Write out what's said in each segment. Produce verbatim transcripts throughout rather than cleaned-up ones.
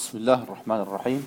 بسم الله الرحمن الرحيم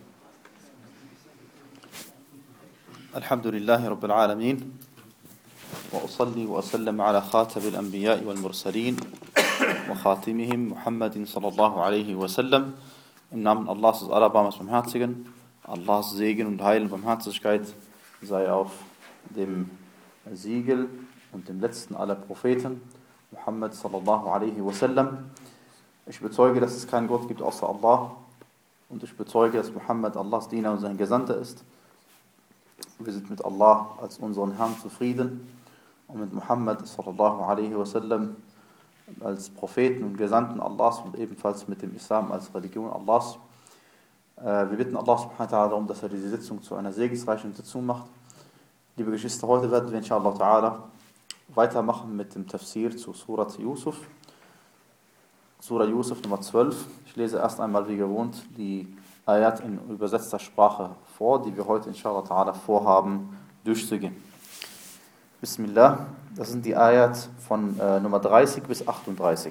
الحمد لله رب العالمين وأصلي وأسلم على خاتم الأنبياء والمرسلين وخاتمهم محمد صلى الله عليه وسلم. Im Namen Allahs des Allerbarmers Barmherzigen, Allahs Segen und Heil und Barmherzigkeit sei auf dem Siegel und dem letzten aller Propheten, Muhammad sallallahu alaihi wasallam. Ich bezeuge, dass es keinen Gott gibt außer Allah und ich bezeuge, dass Muhammad Allahs Diener und sein Gesandter ist. Wir sind mit Allah als unseren Herrn zufrieden und mit Muhammad sallallahu alaihi wasallam als Propheten und Gesandten Allahs und ebenfalls mit dem Islam als Religion Allahs. Wir bitten Allah subhanahu wa ta'ala darum, dass er diese Sitzung zu einer segensreichen Sitzung macht. Liebe Geschwister, heute werden wir inshallah ta'ala weitermachen mit dem Tafsir zu Surat Yusuf. Surah Yusuf Nummer zwölf. Ich lese erst einmal wie gewohnt die Ayat in übersetzter Sprache vor, die wir heute inshallah ta'ala vorhaben durchzugehen. Bismillah, das sind die Ayat von äh, Nummer dreißig bis achtunddreißig.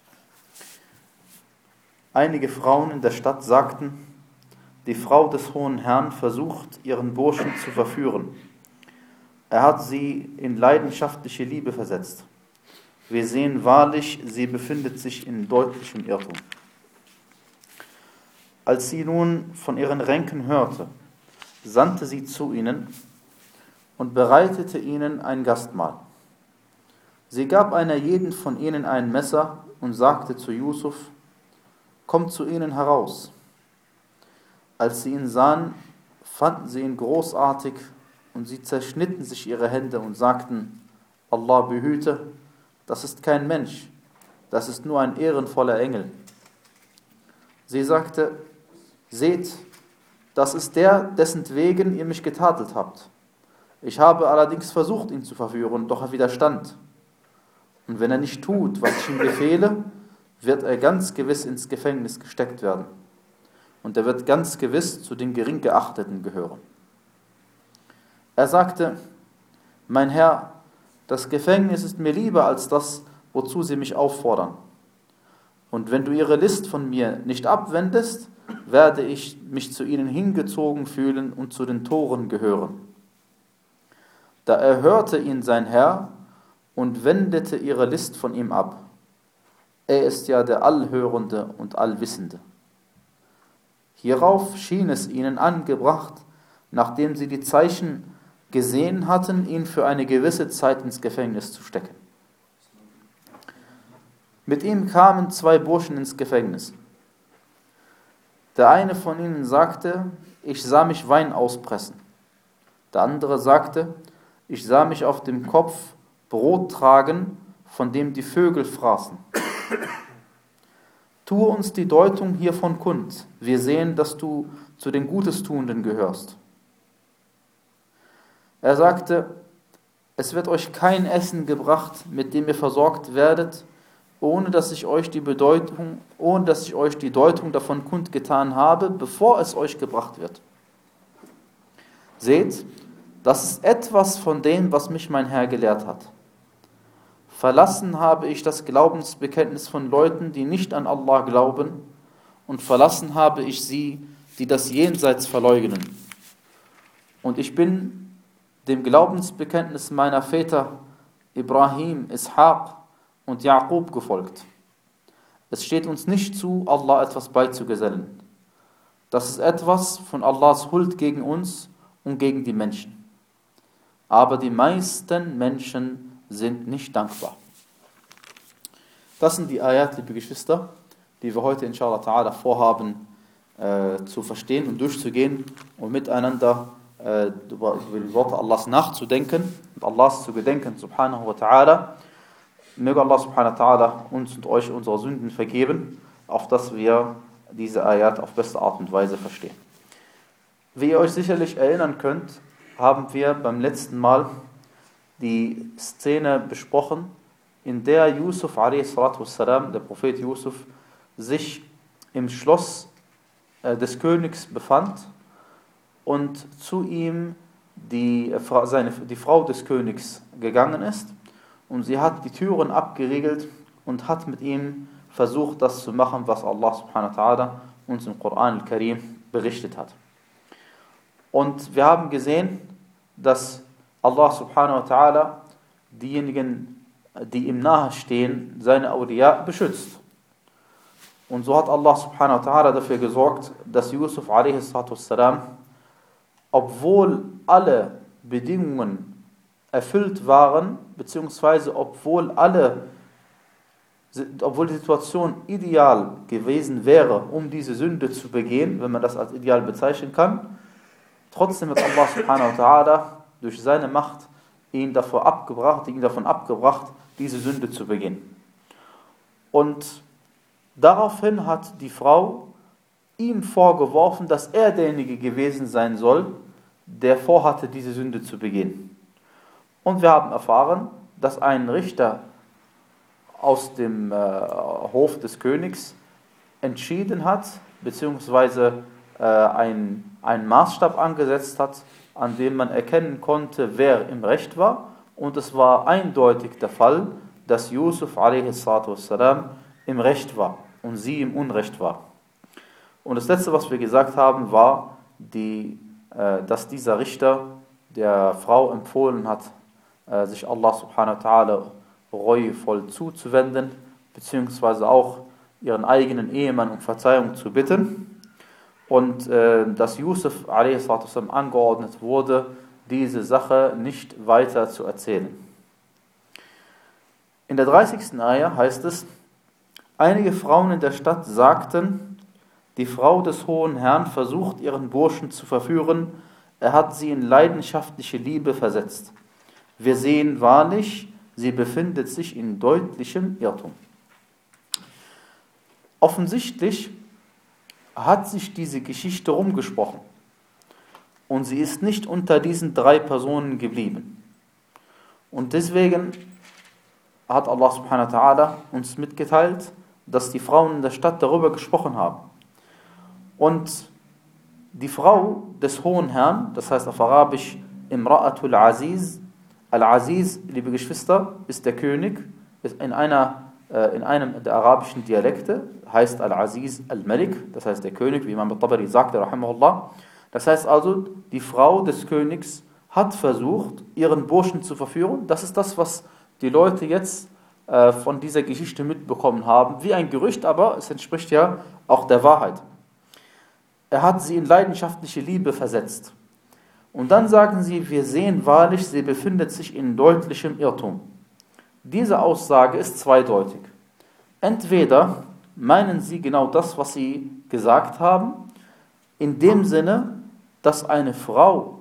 Einige Frauen in der Stadt sagten, die Frau des hohen Herrn versucht, ihren Burschen zu verführen. Er hat sie in leidenschaftliche Liebe versetzt. Wir sehen wahrlich, sie befindet sich in deutlichem Irrtum. Als sie nun von ihren Ränken hörte, sandte sie zu ihnen und bereitete ihnen ein Gastmahl. Sie gab einer jeden von ihnen ein Messer und sagte zu Yusuf, kommt zu ihnen heraus. Als sie ihn sahen, fanden sie ihn großartig und sie zerschnitten sich ihre Hände und sagten, Allah behüte, das ist kein Mensch, das ist nur ein ehrenvoller Engel. Sie sagte, seht, das ist der, dessen wegen ihr mich getadelt habt. Ich habe allerdings versucht, ihn zu verführen, doch er widerstand. Und wenn er nicht tut, was ich ihm befehle, wird er ganz gewiss ins Gefängnis gesteckt werden. Und er wird ganz gewiss zu den gering Geachteten gehören. Er sagte, mein Herr, das Gefängnis ist mir lieber als das, wozu sie mich auffordern. Und wenn du ihre List von mir nicht abwendest, werde ich mich zu ihnen hingezogen fühlen und zu den Toren gehören. Da erhörte ihn sein Herr und wendete ihre List von ihm ab. Er ist ja der Allhörende und Allwissende. Hierauf schien es ihnen angebracht, nachdem sie die Zeichen gesehen hatten, ihn für eine gewisse Zeit ins Gefängnis zu stecken. Mit ihm kamen zwei Burschen ins Gefängnis. Der eine von ihnen sagte, ich sah mich Wein auspressen. Der andere sagte, ich sah mich auf dem Kopf Brot tragen, von dem die Vögel fraßen. Tue uns die Deutung hiervon kund. Wir sehen, dass du zu den Gutestuenden gehörst. Er sagte, es wird euch kein Essen gebracht, mit dem ihr versorgt werdet, ohne dass ich euch die Bedeutung, ohne dass ich euch die Deutung davon kundgetan habe, bevor es euch gebracht wird. Seht, das ist etwas von dem, was mich mein Herr gelehrt hat. Verlassen habe ich das Glaubensbekenntnis von Leuten, die nicht an Allah glauben, und verlassen habe ich sie, die das Jenseits verleugnen. Und ich bin dem Glaubensbekenntnis meiner Väter Ibrahim, Ishaq und Jaqub gefolgt. Es steht uns nicht zu, Allah etwas beizugesellen. Das ist etwas von Allahs Huld gegen uns und gegen die Menschen. Aber die meisten Menschen sind nicht dankbar. Das sind die Ayat, liebe Geschwister, die wir heute inshallah ta'ala vorhaben äh, zu verstehen und durchzugehen und miteinander äh, über, über die Worte Allahs nachzudenken und Allahs zu gedenken, subhanahu wa ta'ala. Möge Allah subhanahu wa ta'ala uns und euch unsere Sünden vergeben, auf dass wir diese Ayat auf beste Art und Weise verstehen. Wie ihr euch sicherlich erinnern könnt, haben wir beim letzten Mal die Szene besprochen, in der Yusuf a s, der Prophet Yusuf, sich im Schloss des Königs befand und zu ihm die, seine, die Frau des Königs gegangen ist und sie hat die Türen abgeriegelt und hat mit ihm versucht, das zu machen, was Allah subhanahu wa ta'ala uns im Koran al-Karim berichtet hat. Und wir haben gesehen, dass Allah subhanahu wa ta'ala diejenigen, die ihm nahe stehen, seine Awliya beschützt. Und so hat Allah subhanahu wa ta'ala dafür gesorgt, dass Yusuf a.s., obwohl alle Bedingungen erfüllt waren, beziehungsweise obwohl alle, obwohl die Situation ideal gewesen wäre, um diese Sünde zu begehen, wenn man das als ideal bezeichnen kann, trotzdem hat Allah subhanahu wa ta'ala durch seine Macht ihn davor abgebracht, ihn davon abgebracht, diese Sünde zu begehen. Und daraufhin hat die Frau ihm vorgeworfen, dass er derjenige gewesen sein soll, der vorhatte, diese Sünde zu begehen. Und wir haben erfahren, dass ein Richter aus dem äh, Hof des Königs entschieden hat, beziehungsweise äh, ein, einen Maßstab angesetzt hat, an dem man erkennen konnte, wer im Recht war. Und es war eindeutig der Fall, dass Yusuf a.s. im Recht war und sie im Unrecht war. Und das Letzte, was wir gesagt haben, war, die, äh, dass dieser Richter der Frau empfohlen hat, äh, sich Allah subhanahu wa ta'ala reuevoll zuzuwenden, beziehungsweise auch ihren eigenen Ehemann um Verzeihung zu bitten. Und äh, dass Yusuf a.s. angeordnet wurde, diese Sache nicht weiter zu erzählen. In der dreißigsten Ayah heißt es, einige Frauen in der Stadt sagten, die Frau des hohen Herrn versucht, ihren Burschen zu verführen, er hat sie in leidenschaftliche Liebe versetzt. Wir sehen wahrlich, sie befindet sich in deutlichem Irrtum. Offensichtlich hat sich diese Geschichte rumgesprochen und sie ist nicht unter diesen drei Personen geblieben. Und deswegen hat Allah subhanahu wa ta'ala uns mitgeteilt, dass die Frauen in der Stadt darüber gesprochen haben. Und die Frau des hohen Herrn, das heißt auf Arabisch Imra'atul Aziz, Al-Aziz, liebe Geschwister, ist der König, ist in, einer, äh, in einem der arabischen Dialekte, heißt Al-Aziz Al-Malik, das heißt der König, wie Imam al-Tabari sagte, rahimahullah. Das heißt also, die Frau des Königs hat versucht, ihren Burschen zu verführen. Das ist das, was die Leute jetzt äh, von dieser Geschichte mitbekommen haben. Wie ein Gerücht, aber es entspricht ja auch der Wahrheit. Er hat sie in leidenschaftliche Liebe versetzt. Und dann sagen sie, wir sehen wahrlich, sie befindet sich in deutlichem Irrtum. Diese Aussage ist zweideutig. Entweder meinen sie genau das, was sie gesagt haben, in dem Sinne, dass eine Frau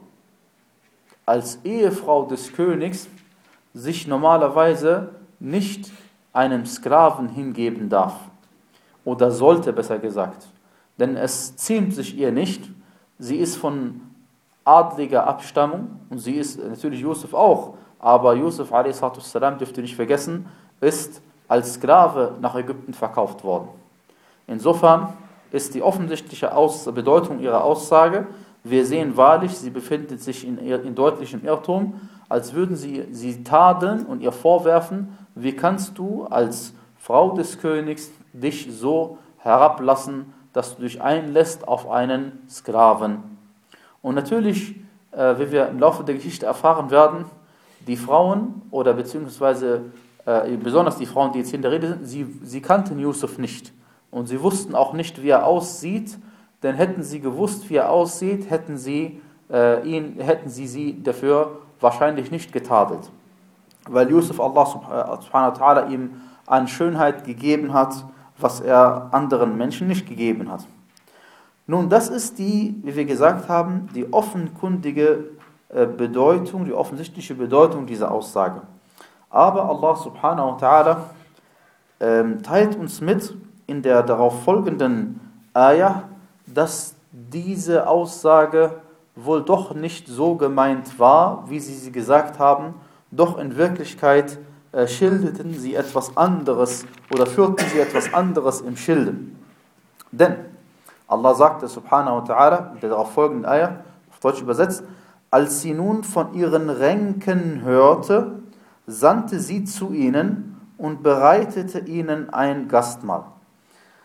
als Ehefrau des Königs sich normalerweise nicht einem Sklaven hingeben darf. Oder sollte, besser gesagt. Denn es ziemt sich ihr nicht. Sie ist von adliger Abstammung und sie ist natürlich Yusuf auch. Aber Yusuf a s. dürft ihr nicht vergessen, ist als Sklave nach Ägypten verkauft worden. Insofern ist die offensichtliche Aus- Bedeutung ihrer Aussage, wir sehen wahrlich, sie befindet sich in, in deutlichem Irrtum, als würden sie sie tadeln und ihr vorwerfen, wie kannst du als Frau des Königs dich so herablassen, dass du dich einlässt auf einen Sklaven. Und natürlich, äh, wie wir im Laufe der Geschichte erfahren werden, die Frauen oder beziehungsweise äh, besonders die Frauen, die jetzt in der Rede sind, sie, sie kannten Yusuf nicht. Und sie wussten auch nicht, wie er aussieht, denn hätten sie gewusst, wie er aussieht, hätten sie, äh, ihn, hätten sie sie dafür wahrscheinlich nicht getadelt. Weil Yusuf Allah subhanahu wa ta'ala ihm an Schönheit gegeben hat, was er anderen Menschen nicht gegeben hat. Nun, das ist die, wie wir gesagt haben, die offenkundige äh, Bedeutung, die offensichtliche Bedeutung dieser Aussage. Aber Allah subhanahu wa ta'ala äh, teilt uns mit in der darauf folgenden Ayah, dass diese Aussage wohl doch nicht so gemeint war, wie sie sie gesagt haben, doch in Wirklichkeit äh, schilderten sie etwas anderes oder führten sie etwas anderes im Schilde. Denn Allah sagte subhanahu wa ta'ala, in der darauf folgenden Ayah, auf Deutsch übersetzt, als sie nun von ihren Ränken hörte, sandte sie zu ihnen und bereitete ihnen ein Gastmahl.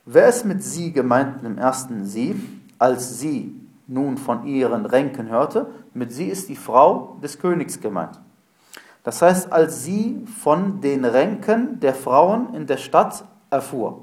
Wer ist mit sie gemeint im ersten sie, als sie nun von ihren Ränken hörte? Mit sie ist die Frau des Königs gemeint. Das heißt, als sie von den Ränken der Frauen in der Stadt erfuhr.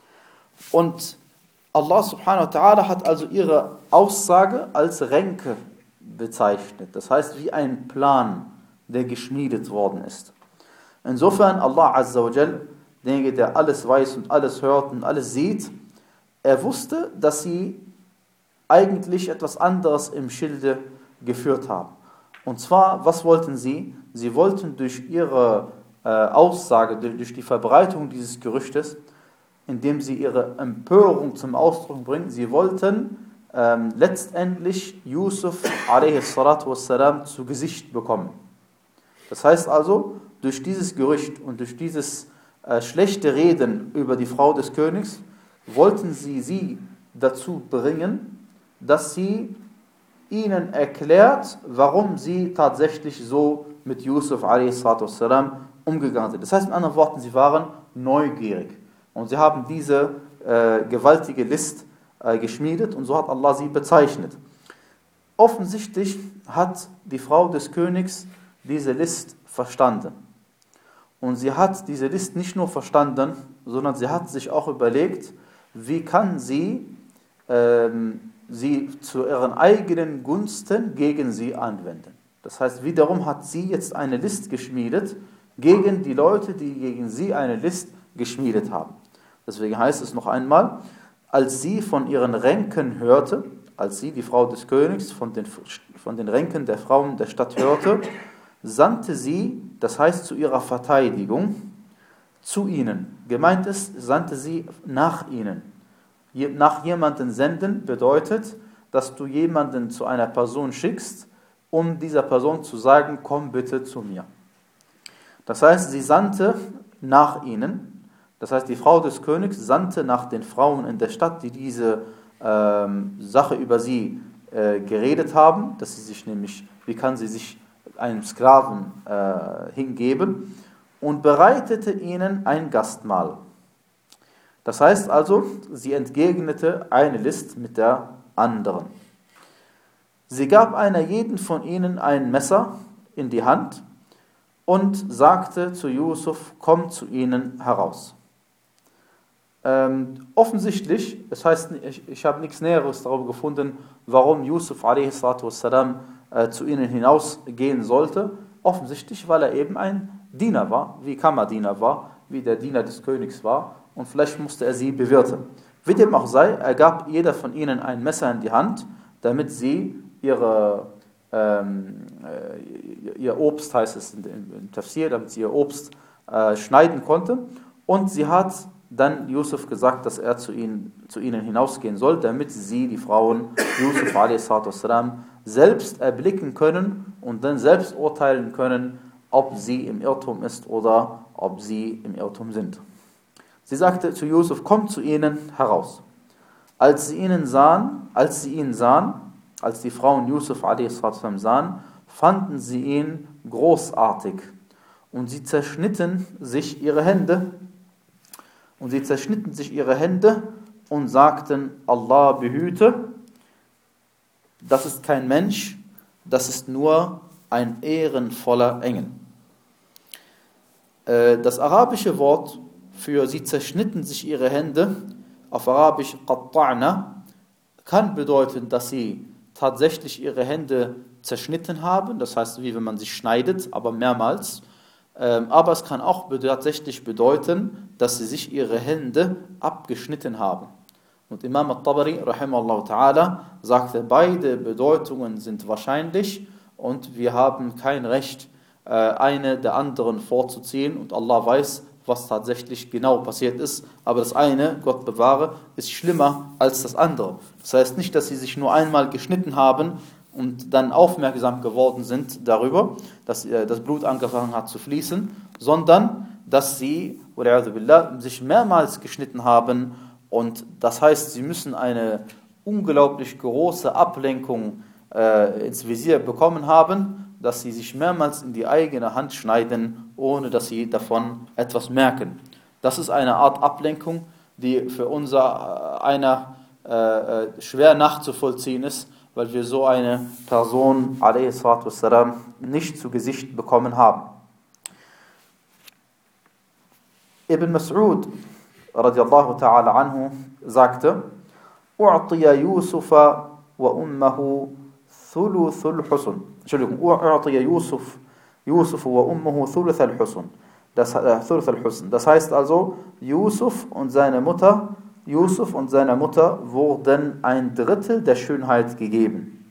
Und Allah subhanahu wa ta'ala hat also ihre Aussage als Ränke bezeichnet. Das heißt, wie ein Plan, der geschmiedet worden ist. Insofern, Allah azza wa jal, derjenige, der alles weiß und alles hört und alles sieht, er wusste, dass sie eigentlich etwas anderes im Schilde geführt haben. Und zwar, was wollten sie? Sie wollten durch ihre äh, Aussage, durch die Verbreitung dieses Gerüchtes, indem sie ihre Empörung zum Ausdruck bringen, sie wollten ähm, letztendlich Yusuf a s. zu Gesicht bekommen. Das heißt also, durch dieses Gerücht und durch dieses äh, schlechte Reden über die Frau des Königs, wollten sie sie dazu bringen, dass sie ihnen erklärt, warum sie tatsächlich so mit Yusuf a s. umgegangen sind. Das heißt in anderen Worten, sie waren neugierig. Und sie haben diese äh, gewaltige List äh, geschmiedet und so hat Allah sie bezeichnet. Offensichtlich hat die Frau des Königs diese List verstanden. Und sie hat diese List nicht nur verstanden, sondern sie hat sich auch überlegt, wie kann sie ähm, sie zu ihren eigenen Gunsten gegen sie anwenden. Das heißt, wiederum hat sie jetzt eine List geschmiedet gegen die Leute, die gegen sie eine List geschmiedet haben. Deswegen heißt es noch einmal, als sie von ihren Ränken hörte, als sie, die Frau des Königs, von den, von den Ränken der Frauen der Stadt hörte, sandte sie, das heißt zu ihrer Verteidigung, zu ihnen. Gemeint ist, sandte sie nach ihnen. Nach jemanden senden bedeutet, dass du jemanden zu einer Person schickst, um dieser Person zu sagen, komm bitte zu mir. Das heißt, sie sandte nach ihnen. Das heißt, die Frau des Königs sandte nach den Frauen in der Stadt, die diese ähm, Sache über sie äh, geredet haben, dass sie sich nämlich, wie kann sie sich einem Sklaven äh, hingeben, und bereitete ihnen ein Gastmahl. Das heißt also, sie entgegnete eine List mit der anderen. Sie gab einer jeden von ihnen ein Messer in die Hand und sagte zu Yusuf, komm zu ihnen heraus. Ähm, offensichtlich, das heißt, ich, ich habe nichts Näheres darüber gefunden, warum Yusuf a s. äh, zu ihnen hinausgehen sollte. Offensichtlich, weil er eben ein Diener war, wie Kammerdiener war, wie der Diener des Königs war, und vielleicht musste er sie bewirten. Wie dem auch sei, er gab jeder von ihnen ein Messer in die Hand, damit sie ihre, ähm, ihr Obst, heißt es im Tafsir, damit sie ihr Obst äh, schneiden konnte, und sie hat dann Yusuf gesagt, dass er zu ihnen, zu ihnen hinausgehen soll, damit sie, die Frauen, Yusuf a s. selbst erblicken können und dann selbst urteilen können, ob sie im Irrtum ist oder ob sie im Irrtum sind. Sie sagte zu Yusuf, komm zu ihnen heraus. Als sie ihnen sahen, als sie ihn sahen, als die Frauen Yusuf a s. sahen, fanden sie ihn großartig und sie zerschnitten sich ihre Hände und sie zerschnitten sich ihre Hände und sagten, Allah behüte, das ist kein Mensch, das ist nur ein ehrenvoller Engel. Das arabische Wort für sie zerschnitten sich ihre Hände, auf Arabisch qatta'na, kann bedeuten, dass sie tatsächlich ihre Hände zerschnitten haben, das heißt, wie wenn man sie schneidet, aber mehrmals. Aber es kann auch tatsächlich bedeuten, dass sie sich ihre Hände abgeschnitten haben. Und Imam al-Tabari, rahimahullah ta'ala, sagte, beide Bedeutungen sind wahrscheinlich und wir haben kein Recht, eine der anderen vorzuziehen, und Allah weiß, was tatsächlich genau passiert ist, aber das eine, Gott bewahre, ist schlimmer als das andere. Das heißt nicht, dass sie sich nur einmal geschnitten haben und dann aufmerksam geworden sind darüber, dass das Blut angefangen hat zu fließen, sondern dass sie billah, sich mehrmals geschnitten haben, und das heißt, sie müssen eine unglaublich große Ablenkung äh, ins Visier bekommen haben, dass sie sich mehrmals in die eigene Hand schneiden, ohne dass sie davon etwas merken. Das ist eine Art Ablenkung, die für unser einer äh, schwer nachzuvollziehen ist, weil wir so eine Person, alaihi salatu wassalam, nicht zu Gesicht bekommen haben. Ibn Mas'ud, radiallahu ta'ala anhu, sagte, U'tiya Yusufa wa ummahu thuluthul Husn. Entschuldigung, U'tiya Yusuf, Yusuf wa ummuhu thuluthul Husn. Das, äh, thuluthul Husn. Das heißt also, Yusuf und seine Mutter, Yusuf und seiner Mutter wurden ein Drittel der Schönheit gegeben.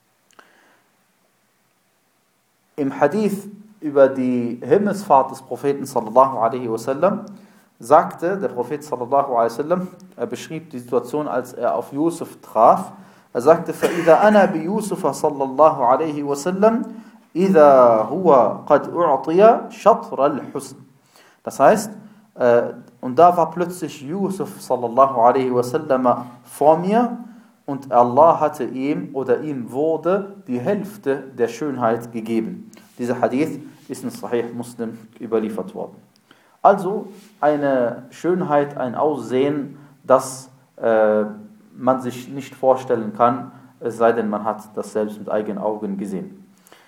Im Hadith über die Himmelsfahrt des Propheten sallallahu alaihi wasallam sagte der Prophet sallallahu alaihi wasallam, er beschrieb die Situation, als er auf Yusuf traf. Er sagte: فَإِذَا أَنَا بِيُوسُفَ صَلَّى اللَّهُ عَلَيْهِ وَسَلَّمْ إِذَا هُوَ قَدْ أُعْطِيَ شَطْرَ الْحُسْنِ. Das heißt, äh, und da war plötzlich Yusuf sallallahu alaihi wasallam vor mir und Allah hatte ihm oder ihm wurde die Hälfte der Schönheit gegeben. Dieser Hadith ist in Sahih Muslim überliefert worden. Also eine Schönheit, ein Aussehen, das äh, man sich nicht vorstellen kann, es sei denn, man hat das selbst mit eigenen Augen gesehen.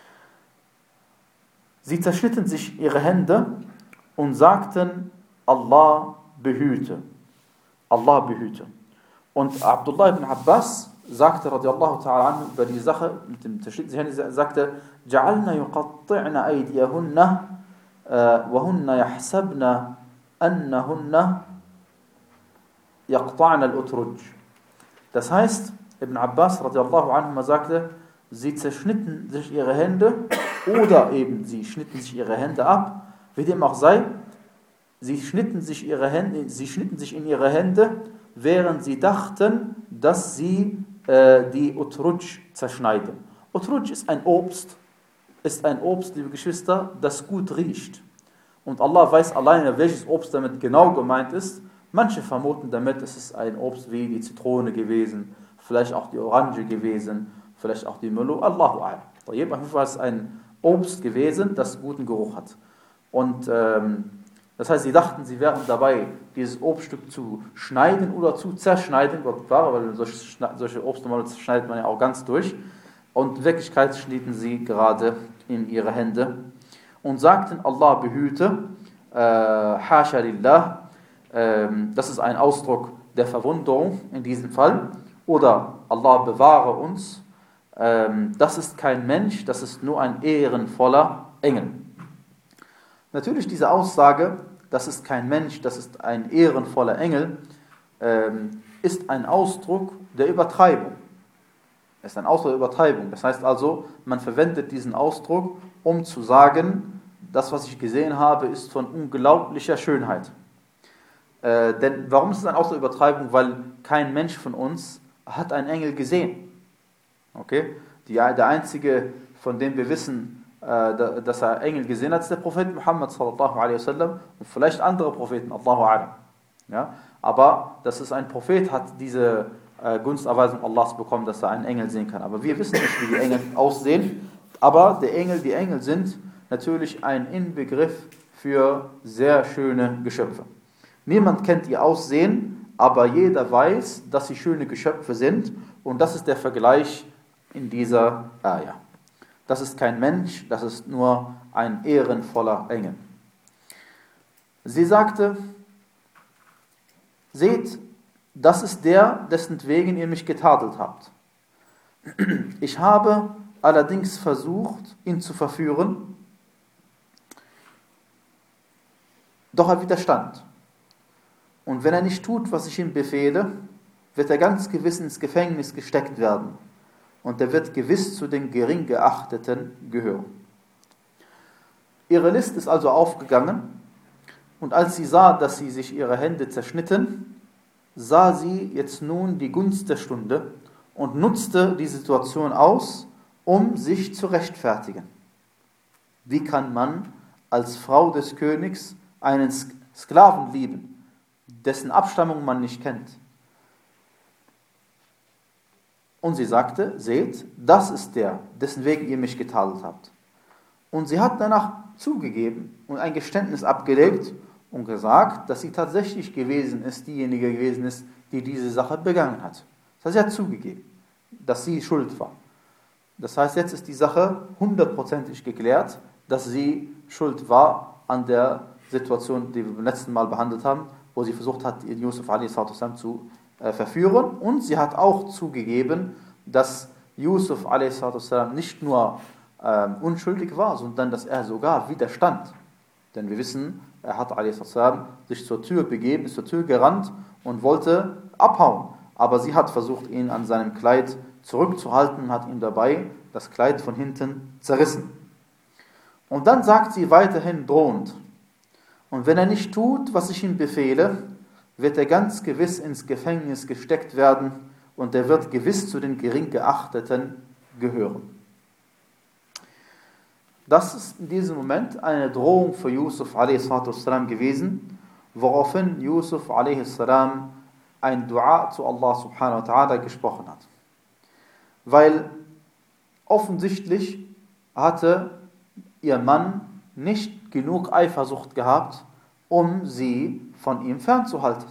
Sie zerschnitten sich ihre Hände und sagten, Allah behüte. Allah behüte. Und Abdullah ibn Abbas sagte, radiallahu ta'ala anhu, über die Sache mit dem zerschnittenen Hände, sagte, جَعَلْنَا يُقَطِّعْنَ أَيْدِيَهُنَّ وَهُنَّ يَحْسَبْنَ أَنَّهُنَّ يَقْطَعْنَ الْأُتْرُجِ. Das heißt, Ibn Abbas radiallahu anhu sagte, sie zerschnitten sich ihre Hände oder eben sie schnitten sich ihre Hände ab, wie dem auch sei, sie schnitten sich ihre Hände, sie schnitten sich in ihre Hände, während sie dachten, dass sie äh, die Utruj zerschneiden. Utruj ist ein Obst, ist ein Obst, liebe Geschwister, das gut riecht. Und Allah weiß alleine, welches Obst damit genau gemeint ist. Manche vermuten damit, es ist ein Obst wie die Zitrone gewesen, vielleicht auch die Orange gewesen, vielleicht auch die Melo, Allahu a'lam. Auf jeden Fall ist es ein Obst gewesen, das guten Geruch hat. Und ähm, das heißt, sie dachten, sie wären dabei, dieses Obststück zu schneiden oder zu zerschneiden, Gott bewahre, weil solche, solche Obst schneidet man ja auch ganz durch. Und in Wirklichkeit schnitten sie gerade in ihre Hände und sagten, Allah behüte, äh, Hasha lillah, äh, das ist ein Ausdruck der Verwunderung in diesem Fall, oder Allah bewahre uns, äh, das ist kein Mensch, das ist nur ein ehrenvoller Engel. Natürlich diese Aussage, das ist kein Mensch, das ist ein ehrenvoller Engel, äh, ist ein Ausdruck der Übertreibung. Es ist ein Ausdruck der Übertreibung. Das heißt also, man verwendet diesen Ausdruck, um zu sagen, das, was ich gesehen habe, ist von unglaublicher Schönheit. Äh, denn warum ist es ein Ausdruck der Übertreibung? Weil kein Mensch von uns hat einen Engel gesehen. Okay? Die, der einzige, von dem wir wissen, äh, dass er Engel gesehen hat, ist der Prophet Muhammad sallallahu alaihi wasallam und vielleicht andere Propheten, Allahu a'lam. Ja? Aber dass es ein Prophet hat, diese Gunsterweisung Allahs bekommen, dass er einen Engel sehen kann. Aber wir wissen nicht, wie die Engel aussehen. Aber die Engel, die Engel sind natürlich ein Inbegriff für sehr schöne Geschöpfe. Niemand kennt ihr Aussehen, aber jeder weiß, dass sie schöne Geschöpfe sind. Und das ist der Vergleich in dieser Ayah. Das ist kein Mensch, das ist nur ein ehrenvoller Engel. Sie sagte, seht, das ist der, dessen wegen ihr mich getadelt habt. Ich habe allerdings versucht, ihn zu verführen, doch er widerstand. Und wenn er nicht tut, was ich ihm befehle, wird er ganz gewiss ins Gefängnis gesteckt werden. Und er wird gewiss zu den gering geachteten gehören. Ihre List ist also aufgegangen, und als sie sah, dass sie sich ihre Hände zerschnitten, sah sie jetzt nun die Gunst der Stunde und nutzte die Situation aus, um sich zu rechtfertigen. Wie kann man als Frau des Königs einen Sklaven lieben, dessen Abstammung man nicht kennt? Und sie sagte, seht, das ist der, dessen wegen ihr mich getadelt habt. Und sie hat danach zugegeben und ein Geständnis abgelegt und gesagt, dass sie tatsächlich gewesen ist, diejenige gewesen ist, die diese Sache begangen hat. Das heißt, sie hat zugegeben, dass sie schuld war. Das heißt, jetzt ist die Sache hundertprozentig geklärt, dass sie schuld war an der Situation, die wir beim letzten Mal behandelt haben, wo sie versucht hat, Yusuf a s. zu äh, verführen. Und sie hat auch zugegeben, dass Yusuf a s. nicht nur äh, unschuldig war, sondern dass er sogar widerstand. Denn wir wissen, er hat a s. sich zur Tür begeben, ist zur Tür gerannt und wollte abhauen. Aber sie hat versucht, ihn an seinem Kleid zurückzuhalten und hat ihm dabei das Kleid von hinten zerrissen. Und dann sagt sie weiterhin drohend: Und wenn er nicht tut, was ich ihm befehle, wird er ganz gewiss ins Gefängnis gesteckt werden und er wird gewiss zu den gering Geachteten gehören. Das ist in diesem Moment eine Drohung für Yusuf a s. gewesen, woraufhin Yusuf a s. ein Dua zu Allah subhanahu wa ta'ala gesprochen hat. Weil offensichtlich hatte ihr Mann nicht genug Eifersucht gehabt, um sie von ihm fernzuhalten.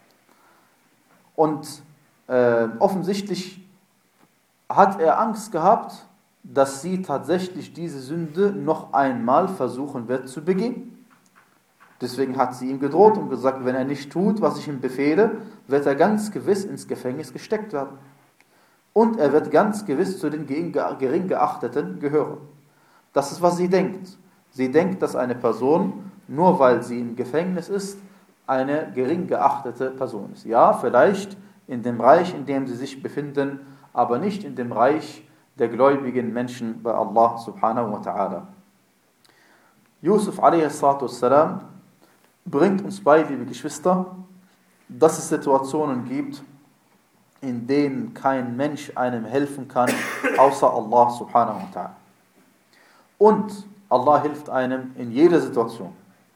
Und äh, offensichtlich hat er Angst gehabt, dass sie tatsächlich diese Sünde noch einmal versuchen wird zu begehen. Deswegen hat sie ihm gedroht und gesagt, wenn er nicht tut, was ich ihm befehle, wird er ganz gewiss ins Gefängnis gesteckt werden. Und er wird ganz gewiss zu den gering Geachteten gehören. Das ist, was sie denkt. Sie denkt, dass eine Person, nur weil sie im Gefängnis ist, eine gering geachtete Person ist. Ja, vielleicht in dem Reich, in dem sie sich befinden, aber nicht in dem Reich der gläubigen Menschen bei Allah subhanahu wa ta'ala. Yusuf a s. bringt uns bei, liebe Geschwister, dass es Situationen gibt, in denen kein Mensch einem helfen kann, außer Allah subhanahu wa ta'ala. Und Allah hilft einem in jeder Situation.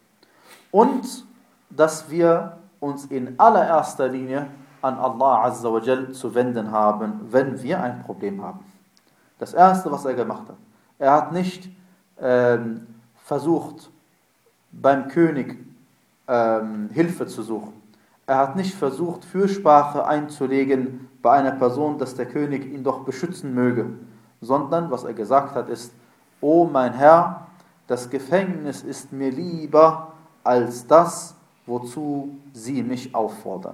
Und dass wir uns in allererster Linie an Allah azza wa jal zu wenden haben, wenn wir ein Problem haben. Das Erste, was er gemacht hat, er hat nicht ähm, versucht, beim König ähm, Hilfe zu suchen. Er hat nicht versucht, Fürsprache einzulegen bei einer Person, dass der König ihn doch beschützen möge, sondern was er gesagt hat ist: O mein Herr, das Gefängnis ist mir lieber als das, wozu sie mich auffordern.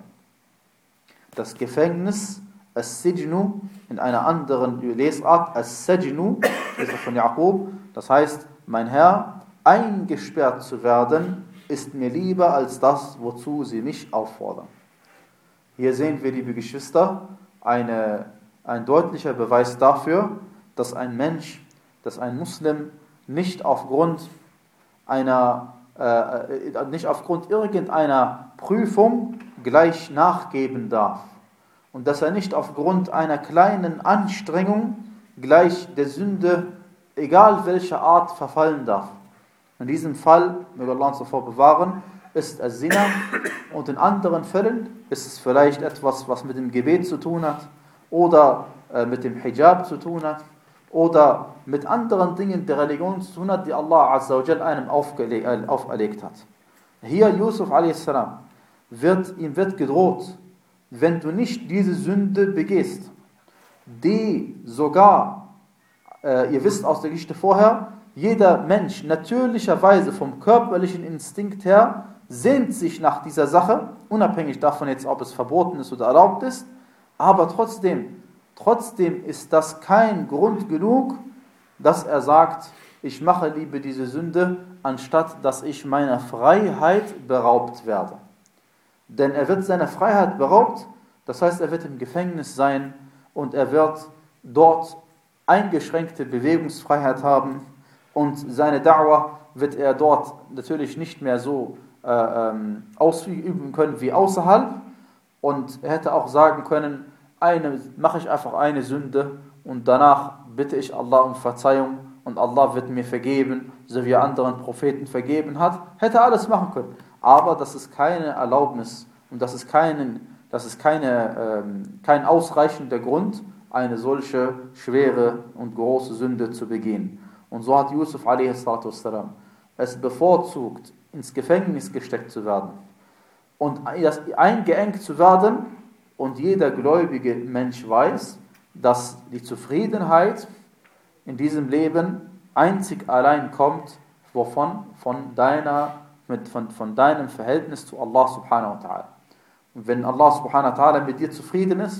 Das Gefängnis, As-Sijnu, in einer anderen Lesart, As-Sajnu, ist von Jakob, das heißt, mein Herr, eingesperrt zu werden, ist mir lieber als das, wozu sie mich auffordern. Hier sehen wir, liebe Geschwister, eine, ein deutlicher Beweis dafür, dass ein Mensch, dass ein Muslim nicht aufgrund einer, äh, nicht aufgrund irgendeiner Prüfung gleich nachgeben darf. Und dass er nicht aufgrund einer kleinen Anstrengung gleich der Sünde, egal welcher Art, verfallen darf. In diesem Fall, möge Allah uns davor bewahren, ist es Zina, und in anderen Fällen ist es vielleicht etwas, was mit dem Gebet zu tun hat oder äh, mit dem Hijab zu tun hat oder mit anderen Dingen der Religion zu tun hat, die Allah azza wa jal einem auferlegt hat. Hier Yusuf a s. wird, ihm wird gedroht, wenn du nicht diese Sünde begehst, die sogar, äh, ihr wisst aus der Geschichte vorher, jeder Mensch natürlicherweise vom körperlichen Instinkt her sehnt sich nach dieser Sache, unabhängig davon jetzt, ob es verboten ist oder erlaubt ist, aber trotzdem, trotzdem ist das kein Grund genug, dass er sagt, ich mache lieber diese Sünde, anstatt dass ich meiner Freiheit beraubt werde. Denn er wird seiner Freiheit beraubt, das heißt, er wird im Gefängnis sein und er wird dort eingeschränkte Bewegungsfreiheit haben und seine Da'wah wird er dort natürlich nicht mehr so äh, ähm, ausüben können wie außerhalb, und er hätte auch sagen können, eine, mache ich einfach eine Sünde und danach bitte ich Allah um Verzeihung und Allah wird mir vergeben, so wie er anderen Propheten vergeben hat, hätte alles machen können. Aber das ist keine Erlaubnis und das ist, keinen, das ist keine, ähm, kein ausreichender Grund, eine solche schwere und große Sünde zu begehen. Und so hat Yusuf a s. es bevorzugt, ins Gefängnis gesteckt zu werden und eingeengt zu werden, und jeder gläubige Mensch weiß, dass die Zufriedenheit in diesem Leben einzig allein kommt, wovon? Von, deiner, mit, von, von deinem Verhältnis zu Allah subhanahu wa ta'ala. Und wenn Allah subhanahu wa ta'ala mit dir zufrieden ist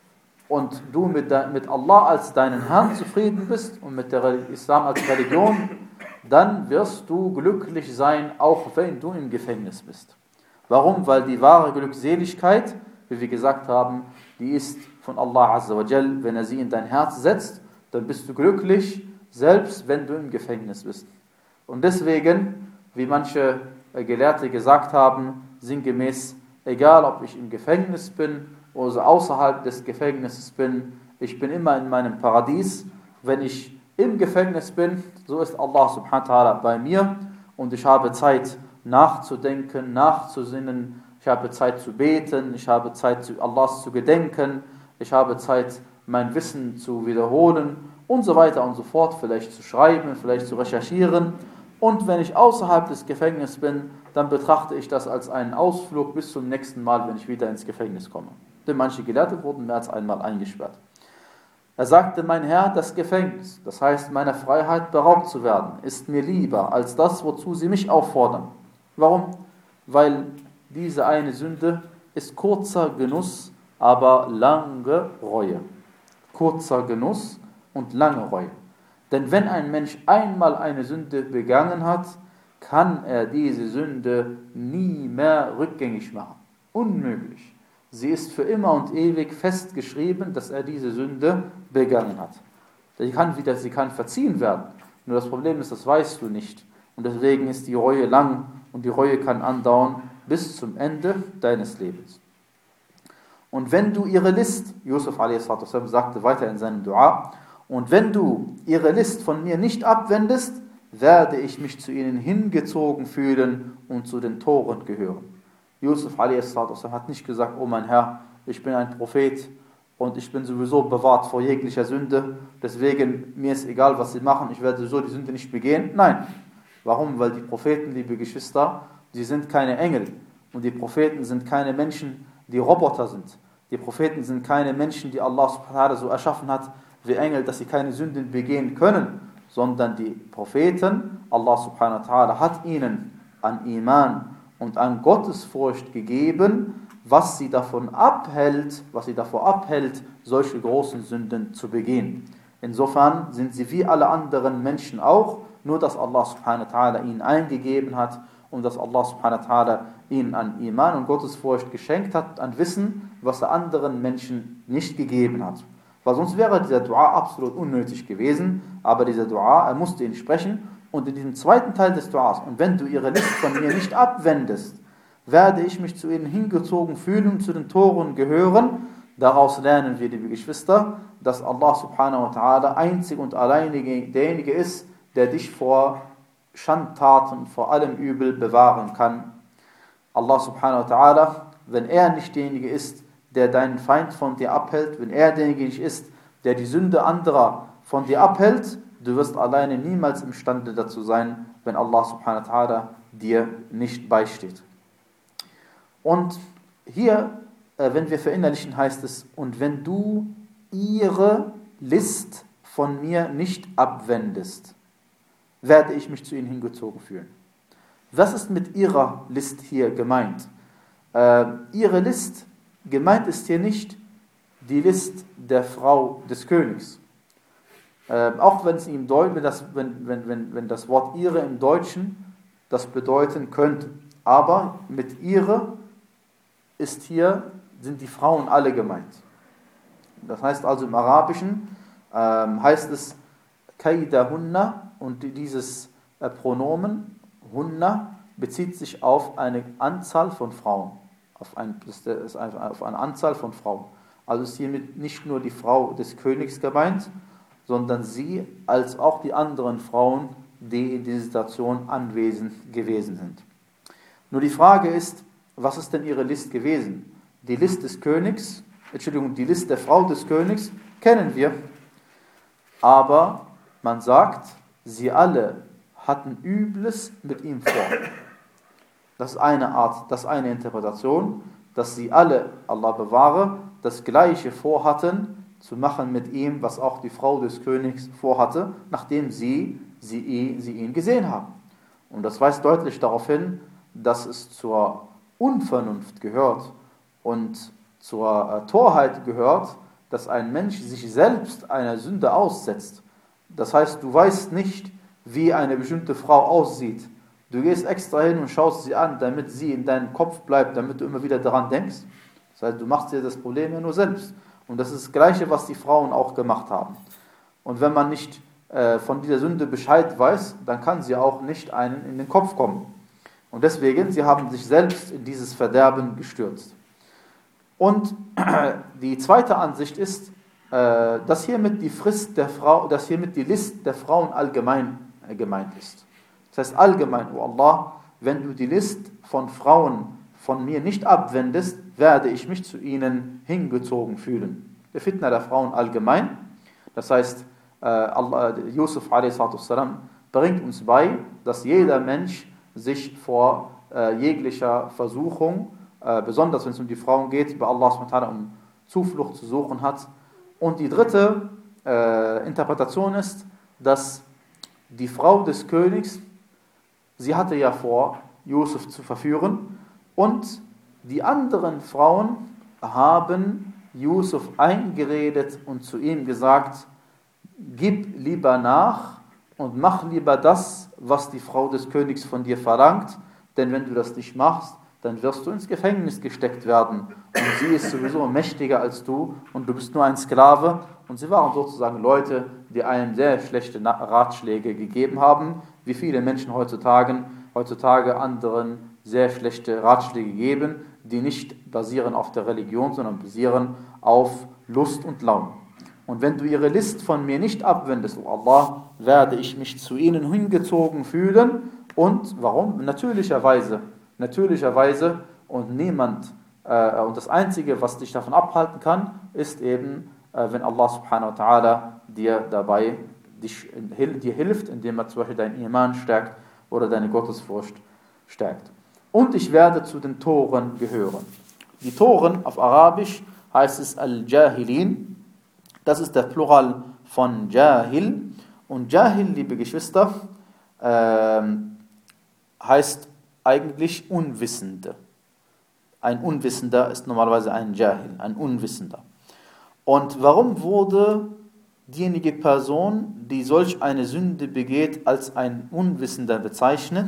und du mit, de, mit Allah als deinen Herrn zufrieden bist und mit der Islam als Religion, dann wirst du glücklich sein, auch wenn du im Gefängnis bist. Warum? Weil die wahre Glückseligkeit, wie wir gesagt haben, die ist von Allah Azza wa Jal. Wenn er sie in dein Herz setzt, dann bist du glücklich, selbst wenn du im Gefängnis bist. Und deswegen, wie manche Gelehrte gesagt haben, sinngemäß, egal ob ich im Gefängnis bin oder außerhalb des Gefängnisses bin, ich bin immer in meinem Paradies. Wenn ich im Gefängnis bin, so ist Allah subhanahu wa ta'ala bei mir und ich habe Zeit nachzudenken, nachzusinnen, ich habe Zeit zu beten, ich habe Zeit, Allahs zu gedenken, ich habe Zeit, mein Wissen zu wiederholen und so weiter und so fort, vielleicht zu schreiben, vielleicht zu recherchieren. Und wenn ich außerhalb des Gefängnisses bin, dann betrachte ich das als einen Ausflug bis zum nächsten Mal, wenn ich wieder ins Gefängnis komme. Denn manche Gelehrte wurden mehr als einmal eingesperrt. Er sagte, mein Herr, das Gefängnis, das heißt meiner Freiheit beraubt zu werden, ist mir lieber als das, wozu sie mich auffordern. Warum? Weil diese eine Sünde ist kurzer Genuss, aber lange Reue. Kurzer Genuss und lange Reue. Denn wenn ein Mensch einmal eine Sünde begangen hat, kann er diese Sünde nie mehr rückgängig machen. Unmöglich. Sie ist für immer und ewig festgeschrieben, dass er diese Sünde begangen hat. Sie kann, wieder, sie kann verziehen werden. Nur das Problem ist, das weißt du nicht. Und deswegen ist die Reue lang und die Reue kann andauern bis zum Ende deines Lebens. Und wenn du ihre List, Yusuf a s. sagte weiter in seinem Dua, und wenn du ihre List von mir nicht abwendest, werde ich mich zu ihnen hingezogen fühlen und zu den Toren gehören. Yusuf a s. hat nicht gesagt, oh mein Herr, ich bin ein Prophet und ich bin sowieso bewahrt vor jeglicher Sünde, deswegen mir ist egal, was sie machen, ich werde sowieso die Sünde nicht begehen. Nein. Warum? Weil die Propheten, liebe Geschwister, sie sind keine Engel und die Propheten sind keine Menschen, die Roboter sind. Die Propheten sind keine Menschen, die Allah subhanahu wa ta'ala so erschaffen hat wie Engel, dass sie keine Sünden begehen können, sondern die Propheten, Allah subhanahu wa ta'ala hat ihnen an Iman und an Gottesfurcht gegeben, was sie davon abhält, was sie davor abhält, solche großen Sünden zu begehen. Insofern sind sie wie alle anderen Menschen auch, nur dass Allah subhanahu wa ta'ala ihnen eingegeben hat und dass Allah subhanahu wa ta'ala ihnen an Iman und Gottesfurcht geschenkt hat, an Wissen, was er anderen Menschen nicht gegeben hat. Weil sonst wäre dieser Dua absolut unnötig gewesen, aber dieser Dua, er musste ihn sprechen und in diesem zweiten Teil des Duas, und wenn du ihre List von mir nicht abwendest, werde ich mich zu ihnen hingezogen fühlen und zu den Toren gehören. Daraus lernen wir, liebe Geschwister, dass Allah subhanahu wa ta'ala einzig und alleinige derjenige ist, der dich vor Schandtaten, vor allem Übel bewahren kann. Allah subhanahu wa ta'ala, wenn er nicht derjenige ist, der deinen Feind von dir abhält, wenn er derjenige nicht ist, der die Sünde anderer von dir abhält, du wirst alleine niemals imstande dazu sein, wenn Allah subhanahu wa ta'ala dir nicht beisteht. Und hier, wenn wir verinnerlichen, heißt es, und wenn du ihre List von mir nicht abwendest, werde ich mich zu ihnen hingezogen fühlen. Was ist mit ihrer List hier gemeint? Äh, ihre List, gemeint ist hier nicht die List der Frau des Königs. Äh, auch wenn, es im Deut- wenn, das, wenn, wenn, wenn, wenn das Wort ihre im Deutschen das bedeuten könnte. Aber mit ihre ist hier, sind die Frauen alle gemeint. Das heißt also im Arabischen äh, heißt es Kaidahunna, und dieses äh, Pronomen Hunna bezieht sich auf eine Anzahl von Frauen. Auf, ein, ist auf eine Anzahl von Frauen. Also ist hiermit nicht nur die Frau des Königs gemeint, sondern sie als auch die anderen Frauen, die in dieser Situation anwesend gewesen sind. Nur die Frage ist, was ist denn ihre List gewesen? Die List des Königs, Entschuldigung, die List der Frau des Königs kennen wir, aber man sagt, sie alle hatten Übles mit ihm vor. Das ist eine Art, das ist eine Interpretation, dass sie alle, Allah bewahre, das Gleiche vorhatten, zu machen mit ihm, was auch die Frau des Königs vorhatte, nachdem sie, sie, sie ihn gesehen haben. Und das weist deutlich darauf hin, dass es zur Unvernunft gehört und zur Torheit gehört, dass ein Mensch sich selbst einer Sünde aussetzt. Das heißt, du weißt nicht, wie eine bestimmte Frau aussieht. Du gehst extra hin und schaust sie an, damit sie in deinem Kopf bleibt, damit du immer wieder daran denkst. Das heißt, du machst dir das Problem ja nur selbst. Und das ist das Gleiche, was die Frauen auch gemacht haben. Und wenn man nicht äh, von dieser Sünde Bescheid weiß, dann kann sie auch nicht einen in den Kopf kommen. Und deswegen, sie haben sich selbst in dieses Verderben gestürzt. Und die zweite Ansicht ist, äh, dass hiermit die Frist der Frau, dass hiermit die List der Frauen allgemein äh, gemeint ist. Das heißt allgemein, oh Allah, wenn du die List von Frauen von mir nicht abwendest, werde ich mich zu ihnen hingezogen fühlen. Der Fitna der Frauen allgemein. Das heißt, äh, Allah, Yusuf a s. bringt uns bei, dass jeder Mensch sich vor äh, jeglicher Versuchung, äh, besonders wenn es um die Frauen geht, bei Allah subhanahu wa ta'ala um Zuflucht zu suchen hat. Und die dritte äh, Interpretation ist, dass die Frau des Königs, sie hatte ja vor, Yusuf zu verführen, und die anderen Frauen haben Yusuf eingeredet und zu ihm gesagt, gib lieber nach und mach lieber das, was die Frau des Königs von dir verlangt, denn wenn du das nicht machst, dann wirst du ins Gefängnis gesteckt werden. Und sie ist sowieso mächtiger als du und du bist nur ein Sklave. Und sie waren sozusagen Leute, die einem sehr schlechte Ratschläge gegeben haben, wie viele Menschen heutzutage, heutzutage anderen sehr schlechte Ratschläge geben, die nicht basieren auf der Religion, sondern basieren auf Lust und Laune. Und wenn du ihre List von mir nicht abwendest, oh Allah, werde ich mich zu ihnen hingezogen fühlen. Und warum? Natürlicherweise. Natürlicherweise und niemand, äh, und das Einzige, was dich davon abhalten kann, ist eben, äh, wenn Allah subhanahu wa ta'ala dir dabei dich, dir hilft, indem er zum Beispiel deinen Iman stärkt oder deine Gottesfurcht stärkt. Und ich werde zu den Toren gehören. Die Toren auf Arabisch heißt es Al-Jahilin. Das ist der Plural von Jahil. Und Jahil, liebe Geschwister, äh, heißt eigentlich Unwissende. Ein Unwissender ist normalerweise ein Jahil, ein Unwissender. Und warum wurde diejenige Person, die solch eine Sünde begeht, als ein Unwissender bezeichnet?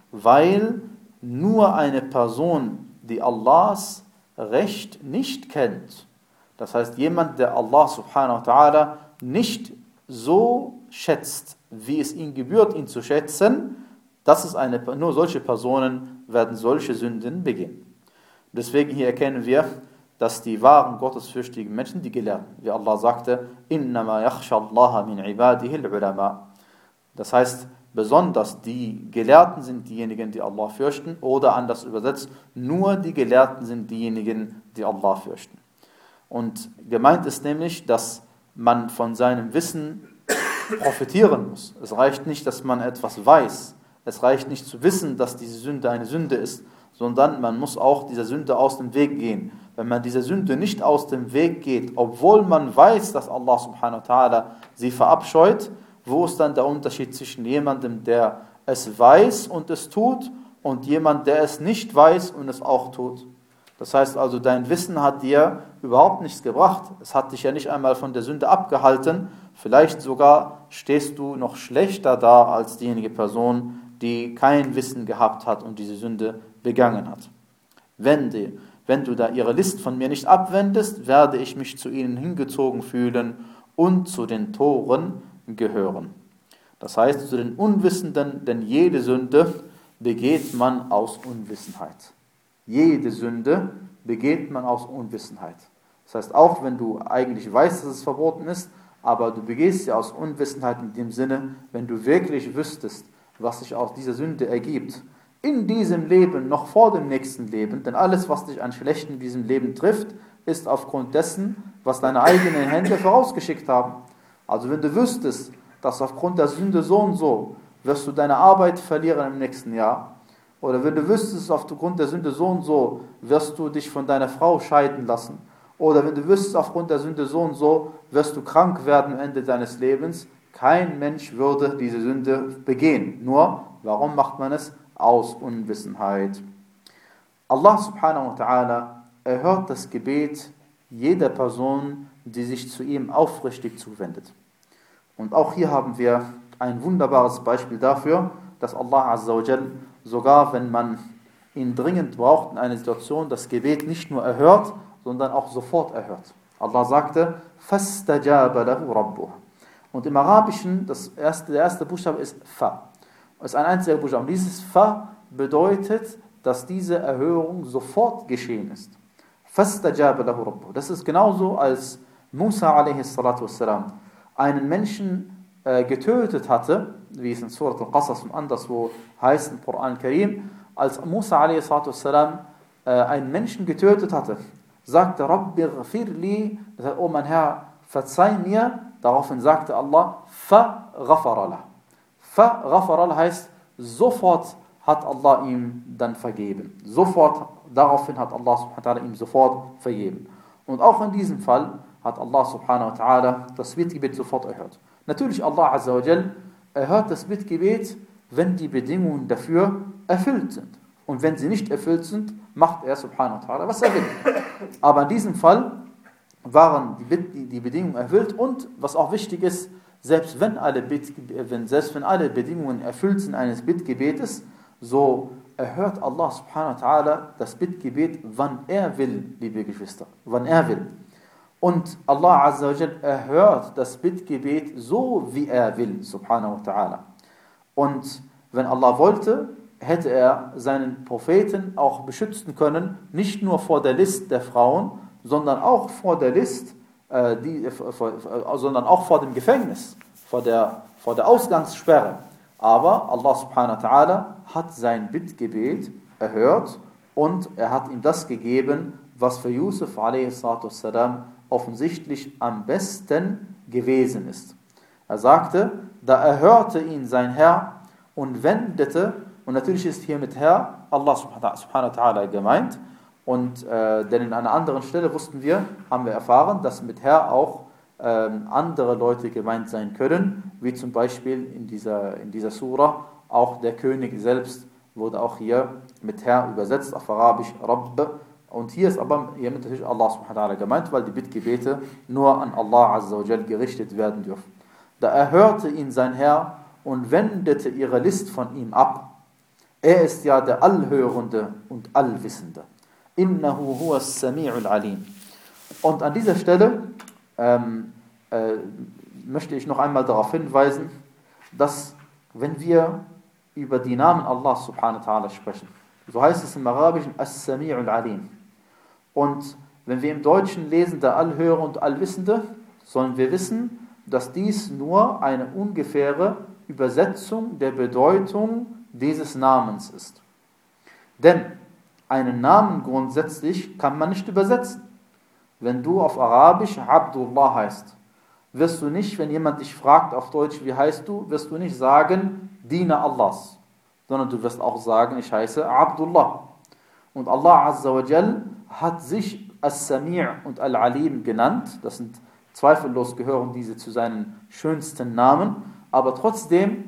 Weil nur eine Person, die Allahs Recht nicht kennt, das heißt jemand, der Allah subhanahu wa ta'ala nicht so schätzt, wie es ihm gebührt, ihn zu schätzen, das ist eine, nur solche Personen werden solche Sünden begehen. Deswegen hier erkennen wir, dass die wahren gottesfürchtigen Menschen, die Gelehrten, wie Allah sagte, innama yakhsha Allaha min ibadihi al-ulama. Das heißt, besonders die Gelehrten sind diejenigen, die Allah fürchten, oder anders übersetzt, nur die Gelehrten sind diejenigen, die Allah fürchten. Und gemeint ist nämlich, dass man von seinem Wissen profitieren muss. Es reicht nicht, dass man etwas weiß. Es reicht nicht zu wissen, dass diese Sünde eine Sünde ist, sondern man muss auch dieser Sünde aus dem Weg gehen. Wenn man dieser Sünde nicht aus dem Weg geht, obwohl man weiß, dass Allah subhanahu wa ta'ala sie verabscheut, wo ist dann der Unterschied zwischen jemandem, der es weiß und es tut, und jemand, der es nicht weiß und es auch tut? Das heißt also, dein Wissen hat dir überhaupt nichts gebracht. Es hat dich ja nicht einmal von der Sünde abgehalten. Vielleicht sogar stehst du noch schlechter da als diejenige Person, die kein Wissen gehabt hat und diese Sünde begangen hat. Wenn, die, wenn du da ihre List von mir nicht abwendest, werde ich mich zu ihnen hingezogen fühlen und zu den Toren gehören. Das heißt, zu den Unwissenden, denn jede Sünde begeht man aus Unwissenheit. Jede Sünde begeht man aus Unwissenheit. Das heißt, auch wenn du eigentlich weißt, dass es verboten ist, aber du begehst sie aus Unwissenheit in dem Sinne, wenn du wirklich wüsstest, was sich aus dieser Sünde ergibt, in diesem Leben, noch vor dem nächsten Leben, denn alles, was dich an Schlechten in diesem Leben trifft, ist aufgrund dessen, was deine eigenen Hände vorausgeschickt haben. Also wenn du wüsstest, dass aufgrund der Sünde so und so wirst du deine Arbeit verlieren im nächsten Jahr, Oder wenn du wüsstest, aufgrund der Sünde so und so, wirst du dich von deiner Frau scheiden lassen. Oder wenn du wüsstest, aufgrund der Sünde so und so, wirst du krank werden am Ende deines Lebens. Kein Mensch würde diese Sünde begehen. Nur, warum macht man es? Aus Unwissenheit. Allah subhanahu wa ta'ala erhört das Gebet jeder Person, die sich zu ihm aufrichtig zuwendet. Und auch hier haben wir ein wunderbares Beispiel dafür, dass Allah azza wa jal sogar, wenn man ihn dringend braucht in einer Situation, das Gebet nicht nur erhört, sondern auch sofort erhört. Allah sagte, فَاسْتَجَابَ لَهُ رَبُّهُ. Und im Arabischen, das erste, der erste Buchstabe ist Fa. Es ist ein einziger Buchstabe. Und dieses Fa bedeutet, dass diese Erhörung sofort geschehen ist. فَاسْتَجَابَ لَهُ رَبُّهُ. Das ist genauso, als Musa a.s. einen Menschen äh, getötet hatte, wie es in Surat al-Qasas und anderswo heißt im Koran Karim, als Musa a.s. äh, einen Menschen getötet hatte, sagte, Rabbi ghfirli, das heißt, oh mein Herr, verzeih mir. Daraufhin sagte Allah, fa-ghafara lah. Fa-ghafara lah heißt, sofort hat Allah ihm dann vergeben. Sofort, daraufhin hat Allah subhanahu wa ta'ala ihm sofort vergeben. Und auch in diesem Fall hat Allah subhanahu wa ta'ala das Bittgebet sofort erhört. Natürlich, Allah azza wa jal erhört das Bittgebet, wenn die Bedingungen dafür erfüllt sind. Und wenn sie nicht erfüllt sind, macht er subhanahu wa ta'ala, was er will. Aber in diesem Fall waren die, die Bedingungen erfüllt und, was auch wichtig ist, selbst wenn alle, Bitt, wenn, selbst wenn alle Bedingungen erfüllt sind eines Bittgebetes, so erhört Allah subhanahu wa ta'ala das Bittgebet, wann er will, liebe Geschwister, wann er will. Und Allah azza wa jal erhört das Bittgebet so, wie er will, subhanahu wa ta'ala. Und wenn Allah wollte, hätte er seinen Propheten auch beschützen können, nicht nur vor der List der Frauen, sondern auch vor der List, äh, die, äh, vor, äh, sondern auch vor dem Gefängnis, vor der, vor der Ausgangssperre. Aber Allah subhanahu wa ta'ala hat sein Bittgebet erhört und er hat ihm das gegeben, was für Yusuf a.s. offensichtlich am besten gewesen ist. Er sagte, da erhörte ihn sein Herr und wendete, und natürlich ist hier mit Herr Allah subhanahu wa ta'ala gemeint, und äh, denn in einer anderen Stelle wussten wir, haben wir erfahren, dass mit Herr auch äh, andere Leute gemeint sein können, wie zum Beispiel in dieser, in dieser Sura, auch der König selbst wurde auch hier mit Herr übersetzt, auf Arabisch Rabb. Und hier ist aber hier natürlich Allah subhanahu wa ta'ala gemeint, weil die Bittgebete nur an Allah azza wa jal gerichtet werden dürfen. Da erhörte ihn sein Herr und wendete ihre List von ihm ab. Er ist ja der Allhörende und Allwissende. Innahu huwa as-sami'ul alim. Und an dieser Stelle ähm, äh, möchte ich noch einmal darauf hinweisen, dass wenn wir über die Namen Allah subhanahu wa ta'ala sprechen, so heißt es im Arabischen as-sami'ul alim. Und wenn wir im Deutschen lesen, der Allhörer und Allwissende, sollen wir wissen, dass dies nur eine ungefähre Übersetzung der Bedeutung dieses Namens ist. Denn einen Namen grundsätzlich kann man nicht übersetzen. Wenn du auf Arabisch Abdullah heißt, wirst du nicht, wenn jemand dich fragt auf Deutsch, wie heißt du, wirst du nicht sagen, Diener Allahs, sondern du wirst auch sagen, ich heiße Abdullah. Und Allah azza wa jal hat sich As-Sami' und Al-Alim genannt. Das sind zweifellos, gehören diese zu seinen schönsten Namen. Aber trotzdem,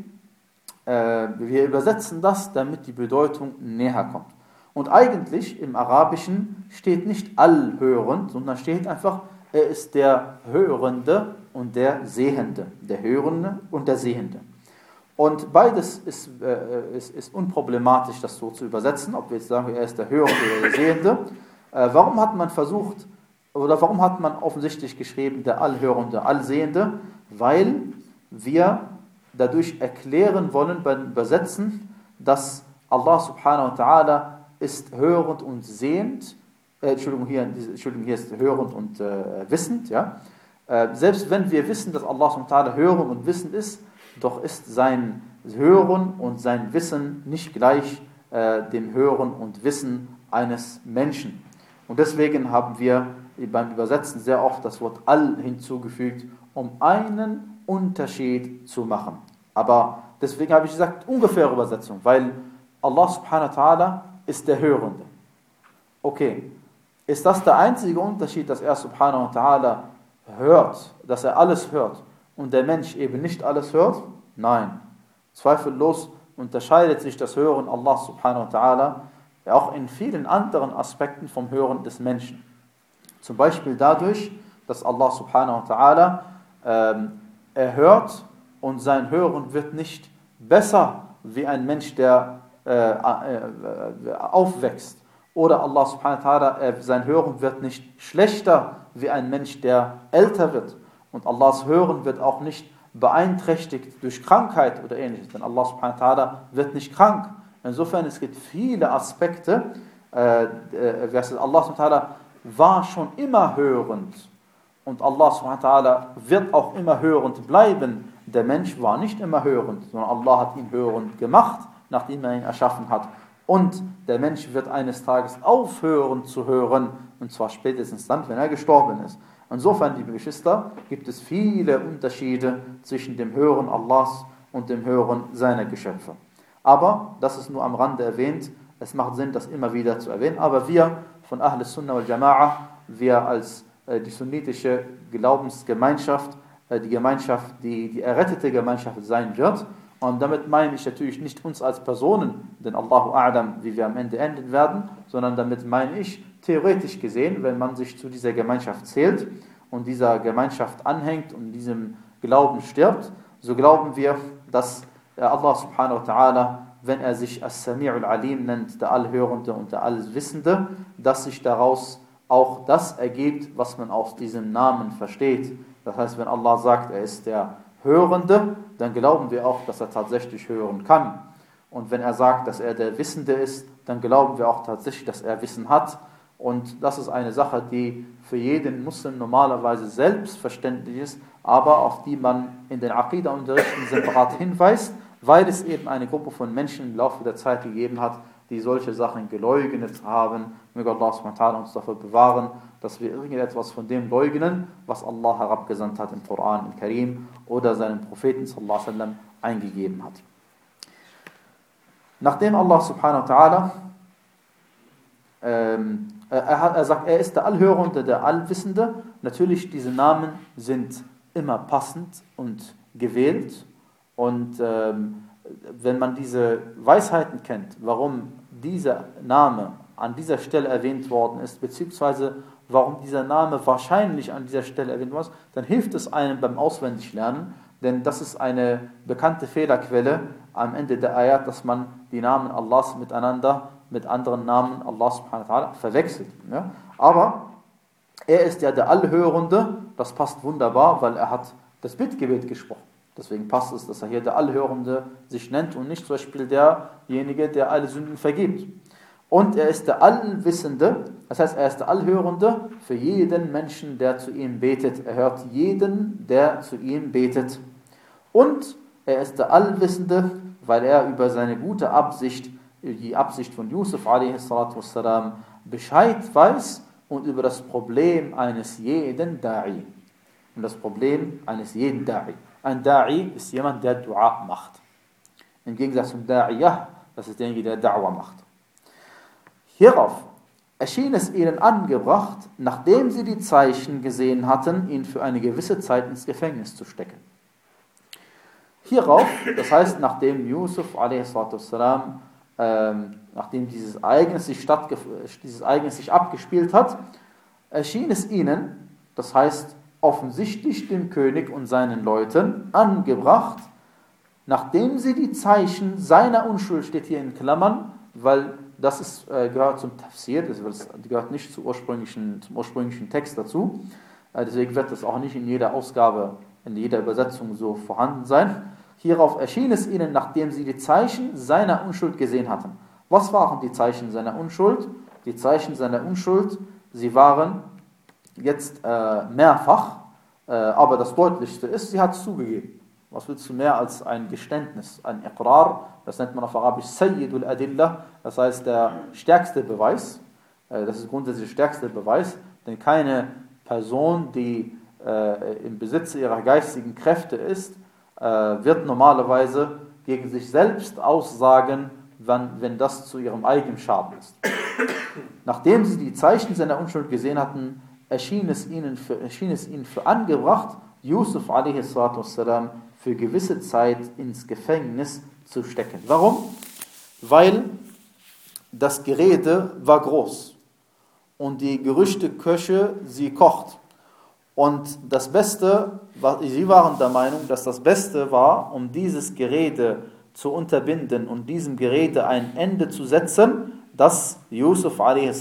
äh, wir übersetzen das, damit die Bedeutung näher kommt. Und eigentlich im Arabischen steht nicht allhörend, sondern steht einfach, er ist der Hörende und der Sehende. Der Hörende und der Sehende. Und beides ist, äh, ist, ist unproblematisch, das so zu übersetzen, ob wir jetzt sagen, er ist der Hörende oder der Sehende. Äh, warum hat man versucht, oder warum hat man offensichtlich geschrieben, der Allhörende, Allsehende? Weil wir dadurch erklären wollen beim Übersetzen, dass Allah subhanahu wa ta'ala ist hörend und sehend, äh, Entschuldigung, hier, Entschuldigung, hier ist hörend und äh, wissend, ja. Äh, selbst wenn wir wissen, dass Allah subhanahu wa ta'ala hörend und wissend ist, doch ist sein Hören und sein Wissen nicht gleich äh, dem Hören und Wissen eines Menschen. Und deswegen haben wir beim Übersetzen sehr oft das Wort all hinzugefügt, um einen Unterschied zu machen. Aber deswegen habe ich gesagt, ungefähre Übersetzung, weil Allah subhanahu wa ta'ala ist der Hörende. Okay, ist das der einzige Unterschied, dass er subhanahu wa ta'ala hört, dass er alles hört und der Mensch eben nicht alles hört? Nein, zweifellos unterscheidet sich das Hören Allah subhanahu wa ta'ala auch in vielen anderen Aspekten vom Hören des Menschen. Zum Beispiel dadurch, dass Allah subhanahu wa ta'ala ähm, er hört und sein Hören wird nicht besser wie ein Mensch, der äh, äh, aufwächst. Oder Allah subhanahu wa ta'ala, äh, sein Hören wird nicht schlechter wie ein Mensch, der älter wird. Und Allahs Hören wird auch nicht beeinträchtigt durch Krankheit oder ähnliches. Denn Allah subhanahu wa ta'ala wird nicht krank. Insofern, es gibt viele Aspekte. Äh, äh, Allah subhanahu wa ta'ala war schon immer hörend. Und Allah subhanahu wa ta'ala wird auch immer hörend bleiben. Der Mensch war nicht immer hörend, sondern Allah hat ihn hörend gemacht, nachdem er ihn erschaffen hat. Und der Mensch wird eines Tages aufhören zu hören, und zwar spätestens dann, wenn er gestorben ist. Insofern, liebe Geschwister, gibt es viele Unterschiede zwischen dem Hören Allahs und dem Hören seiner Geschöpfe. Aber, das ist nur am Rande erwähnt, es macht Sinn, das immer wieder zu erwähnen. Aber wir von Ahl Sunnah wal Jama'a, wir als äh, die sunnitische Glaubensgemeinschaft, äh, die Gemeinschaft, die die errettete Gemeinschaft sein wird, und damit meine ich natürlich nicht uns als Personen, denn Allahu A'lam, wie wir am Ende enden werden, sondern damit meine ich, theoretisch gesehen, wenn man sich zu dieser Gemeinschaft zählt und dieser Gemeinschaft anhängt und diesem Glauben stirbt, so glauben wir, dass Allah subhanahu wa ta'ala, wenn er sich As-Sami'ul Alim nennt, der Allhörende und der Allwissende, dass sich daraus auch das ergibt, was man aus diesem Namen versteht. Das heißt, wenn Allah sagt, er ist der Hörende, dann glauben wir auch, dass er tatsächlich hören kann. Und wenn er sagt, dass er der Wissende ist, dann glauben wir auch tatsächlich, dass er Wissen hat. Und das ist eine Sache, die für jeden Muslim normalerweise selbstverständlich ist, aber auf die man in den Aqidah-Unterrichten separat hinweist, weil es eben eine Gruppe von Menschen im Laufe der Zeit gegeben hat, die solche Sachen geleugnet haben. Möge Allah subhanahu wa ta'ala uns dafür bewahren, dass wir irgendetwas von dem leugnen, was Allah herabgesandt hat im Koran, im Karim oder seinem Propheten sallallahu alaihi wasallam eingegeben hat. Nachdem Allah subhanahu wa ta'ala ähm, er, hat, er sagt, er ist der Allhörende, der Allwissende. Natürlich, diese Namen sind immer passend und gewählt. Und ähm, wenn man diese Weisheiten kennt, warum dieser Name an dieser Stelle erwähnt worden ist, beziehungsweise warum dieser Name wahrscheinlich an dieser Stelle erwähnt worden ist, dann hilft es einem beim Auswendiglernen, denn das ist eine bekannte Fehlerquelle am Ende der Ayat, dass man die Namen Allahs miteinander, mit anderen Namen Allah subhanahu wa ta'ala verwechselt. Ja? Aber er ist ja der Allhörende, das passt wunderbar, weil er hat das Bittgebet gesprochen. Deswegen passt es, dass er hier der Allhörende sich nennt und nicht zum Beispiel derjenige, der alle Sünden vergibt. Und er ist der Allwissende, das heißt, er ist der Allhörende für jeden Menschen, der zu ihm betet. Er hört jeden, der zu ihm betet. Und er ist der Allwissende, weil er über seine gute Absicht, die Absicht von Yusuf a.s. Bescheid weiß und über das Problem eines jeden Da'i. Und das Problem eines jeden Da'i. Ein Da'i ist jemand, der Dua macht. Im Gegensatz zum Da'iyah, das ist derjenige, der Da'wa macht. Hierauf erschien es ihnen angebracht, nachdem sie die Zeichen gesehen hatten, ihn für eine gewisse Zeit ins Gefängnis zu stecken. Hierauf, das heißt, nachdem Yusuf a s. Ähm, nachdem dieses Ereignis, sich dieses Ereignis sich abgespielt hat, erschien es ihnen, das heißt offensichtlich dem König und seinen Leuten, angebracht, nachdem sie die Zeichen seiner Unschuld, steht hier in Klammern, weil das ist, äh, gehört zum Tafsir, das gehört nicht zum ursprünglichen, zum ursprünglichen Text dazu, äh, deswegen wird das auch nicht in jeder Ausgabe, in jeder Übersetzung so vorhanden sein. Hierauf erschien es ihnen, nachdem sie die Zeichen seiner Unschuld gesehen hatten. Was waren die Zeichen seiner Unschuld? Die Zeichen seiner Unschuld, sie waren jetzt äh, mehrfach, äh, aber das Deutlichste ist, sie hat zugegeben. Was willst du mehr als ein Geständnis, ein Iqrar, das nennt man auf Arabisch Sayyidul Adillah, das heißt der stärkste Beweis, äh, das ist grundsätzlich der stärkste Beweis, denn keine Person, die äh, im Besitz ihrer geistigen Kräfte ist, wird normalerweise gegen sich selbst aussagen, wenn, wenn das zu ihrem eigenen Schaden ist. Nachdem sie die Zeichen seiner Unschuld gesehen hatten, erschien es ihnen für, erschien es ihnen für angebracht, Yusuf a s. für gewisse Zeit ins Gefängnis zu stecken. Warum? Weil das Gerede war groß und die Gerüchteköche, sie kocht. Und das Beste, sie waren der Meinung, dass das Beste war, um dieses Gerede zu unterbinden und diesem Gerede ein Ende zu setzen, dass Yusuf a s.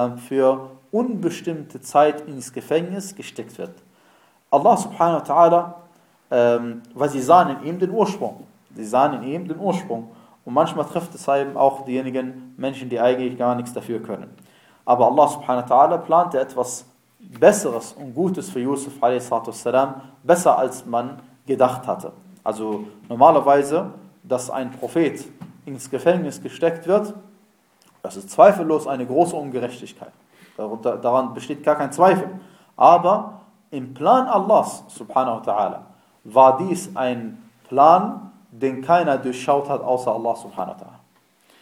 für unbestimmte Zeit ins Gefängnis gesteckt wird. Allah subhanahu wa ta'ala, ähm, weil sie sahen in ihm den Ursprung. Sie sahen in ihm den Ursprung. Und manchmal trifft es eben auch diejenigen Menschen, die eigentlich gar nichts dafür können. Aber Allah subhanahu wa ta'ala plante etwas Besseres und Gutes für Yusuf a s. besser als man gedacht hatte. Also normalerweise, dass ein Prophet ins Gefängnis gesteckt wird, das ist zweifellos eine große Ungerechtigkeit. Daran besteht gar kein Zweifel. Aber im Plan Allahs subhanahu wa ta'ala war dies ein Plan, den keiner durchschaut hat, außer Allah subhanahu wa ta'ala.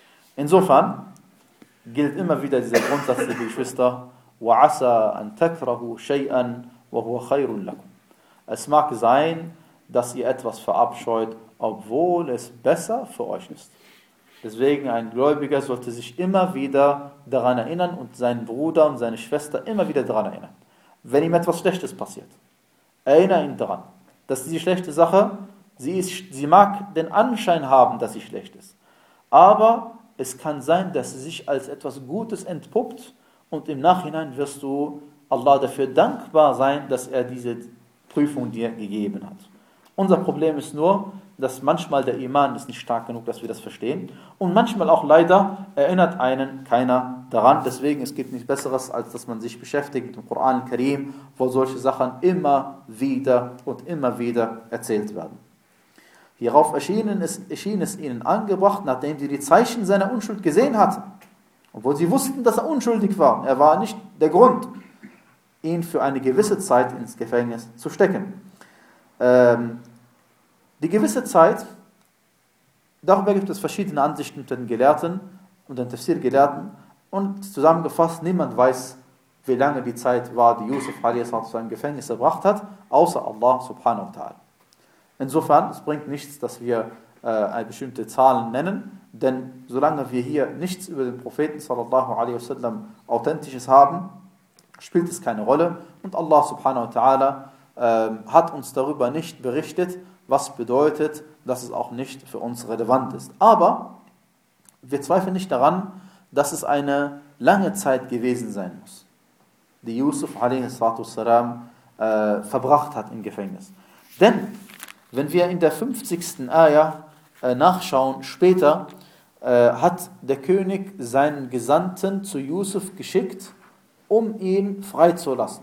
Insofern gilt immer wieder dieser Grundsatz, liebe Geschwister, وَعَسَى أَن تَكْرَهُ شَيْئًا وَهُوَ خَيْرٌ لَكُمْ. Es mag sein, dass ihr etwas verabscheut, obwohl es besser für euch ist. Deswegen ein Gläubiger sollte sich immer wieder daran erinnern und seinen Bruder und seine Schwester immer wieder daran erinnern. Wenn ihm etwas Schlechtes passiert, erinnere ihn daran, dass diese schlechte Sache, sie, ist, sie mag den Anschein haben, dass sie schlecht ist. Aber es kann sein, dass sie sich als etwas Gutes entpuppt und im Nachhinein wirst du Allah dafür dankbar sein, dass er diese Prüfung dir gegeben hat. Unser Problem ist nur, dass manchmal der Iman ist nicht stark genug, dass wir das verstehen. Und manchmal auch leider erinnert einen keiner daran. Deswegen, es gibt nichts Besseres, als dass man sich beschäftigt mit dem Koran Karim, wo solche Sachen immer wieder und immer wieder erzählt werden. Hierauf erschien es, erschien es ihnen angebracht, nachdem sie die Zeichen seiner Unschuld gesehen hatten. Obwohl sie wussten, dass er unschuldig war. Er war nicht der Grund, ihn für eine gewisse Zeit ins Gefängnis zu stecken. Ähm, Die gewisse Zeit, darüber gibt es verschiedene Ansichten unter den Gelehrten und den Tafsir-Gelehrten und zusammengefasst, niemand weiß, wie lange die Zeit war, die Yusuf a s. im Gefängnis verbracht hat, außer Allah subhanahu wa ta'ala. Insofern, es bringt nichts, dass wir äh, bestimmte Zahlen nennen, denn solange wir hier nichts über den Propheten sallallahu alaihi wasallam Authentisches haben, spielt es keine Rolle und Allah subhanahu wa ta'ala äh, hat uns darüber nicht berichtet, was bedeutet, dass es auch nicht für uns relevant ist. Aber wir zweifeln nicht daran, dass es eine lange Zeit gewesen sein muss, die Yusuf a s. Äh, verbracht hat im Gefängnis. Denn, wenn wir in der fünfzigsten Ayah äh, nachschauen, später äh, hat der König seinen Gesandten zu Yusuf geschickt, um ihn freizulassen.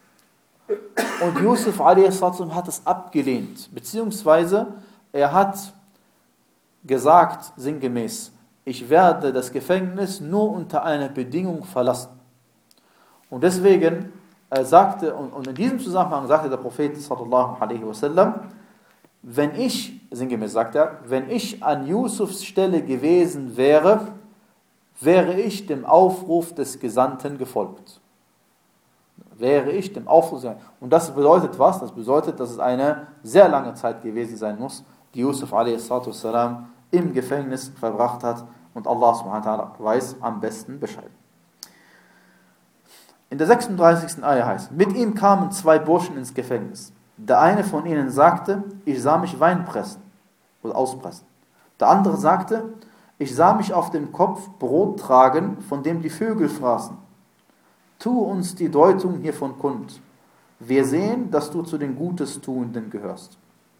Und Yusuf a s. hat es abgelehnt, beziehungsweise er hat gesagt, sinngemäß, ich werde das Gefängnis nur unter einer Bedingung verlassen. Und deswegen äh, sagte, und, und in diesem Zusammenhang sagte der Prophet sallallahu alaihi wasallam, wenn ich, sinngemäß sagt er, wenn ich an Yusufs Stelle gewesen wäre, wäre ich dem Aufruf des Gesandten gefolgt. Wäre ich dem Aufruf. Und das bedeutet was? Das bedeutet, dass es eine sehr lange Zeit gewesen sein muss, die Yusuf a s. im Gefängnis verbracht hat und Allah subhanahu wa ta'ala weiß am besten Bescheid. In der sechsunddreißigsten Ayah heißt, mit ihm kamen zwei Burschen ins Gefängnis. Der eine von ihnen sagte, ich sah mich Wein pressen oder auspressen. Der andere sagte, ich sah mich auf dem Kopf Brot tragen, von dem die Vögel fraßen. Tu uns die Deutung hiervon kund. Wir sehen, dass du zu den Gutestuenden gehörst.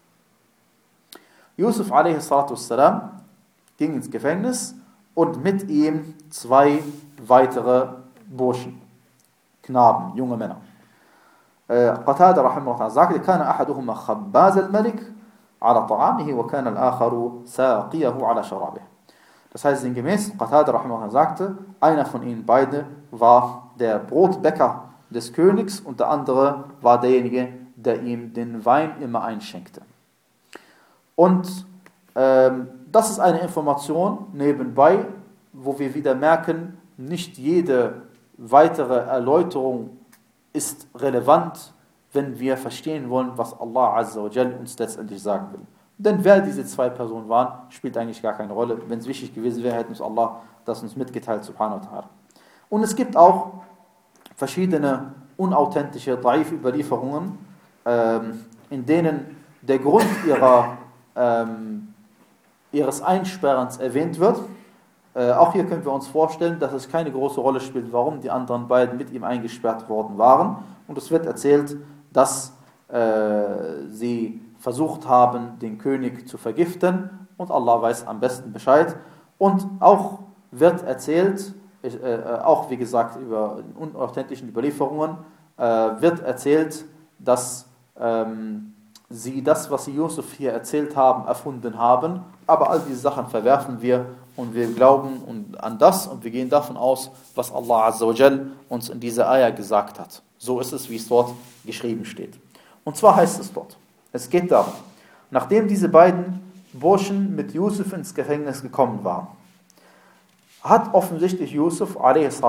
Yusuf a s. ging ins Gefängnis und mit ihm zwei weitere Burschen, Knaben, junge Männer. Qatada rahimahullah sagte, kana ahaduhuma khabbaz al-malik ala ta'amihi wa kana al-akharu saqiyahu ala sharabihi. Das heißt, sinngemäß, Qatada rahimahullah sagte, einer von ihnen beide war der Brotbäcker des Königs und der andere war derjenige, der ihm den Wein immer einschenkte. Und ähm, das ist eine Information nebenbei, wo wir wieder merken, nicht jede weitere Erläuterung ist relevant, wenn wir verstehen wollen, was Allah Azza wa Jal uns letztendlich sagen will. Denn wer diese zwei Personen waren, spielt eigentlich gar keine Rolle. Wenn es wichtig gewesen wäre, hätte uns Allah das uns mitgeteilt, subhanahu wa ta'ala. Und es gibt auch verschiedene unauthentische Da'if-Überlieferungen, ähm, in denen der Grund ihrer, ähm, ihres Einsperrens erwähnt wird. Äh, auch hier können wir uns vorstellen, dass es keine große Rolle spielt, warum die anderen beiden mit ihm eingesperrt worden waren. Und es wird erzählt, dass äh, sie versucht haben, den König zu vergiften, und Allah weiß am besten Bescheid. Und auch wird erzählt, äh, auch wie gesagt über unauthentischen Überlieferungen, äh, wird erzählt, dass ähm, sie das, was sie Yusuf hier erzählt haben, erfunden haben. Aber all diese Sachen verwerfen wir und wir glauben an das und wir gehen davon aus, was Allah Azza wa Jal uns in dieser Ayah gesagt hat. So ist es, wie es dort geschrieben steht. Und zwar heißt es dort, es geht darum, nachdem diese beiden Burschen mit Yusuf ins Gefängnis gekommen waren, hat offensichtlich Yusuf a s.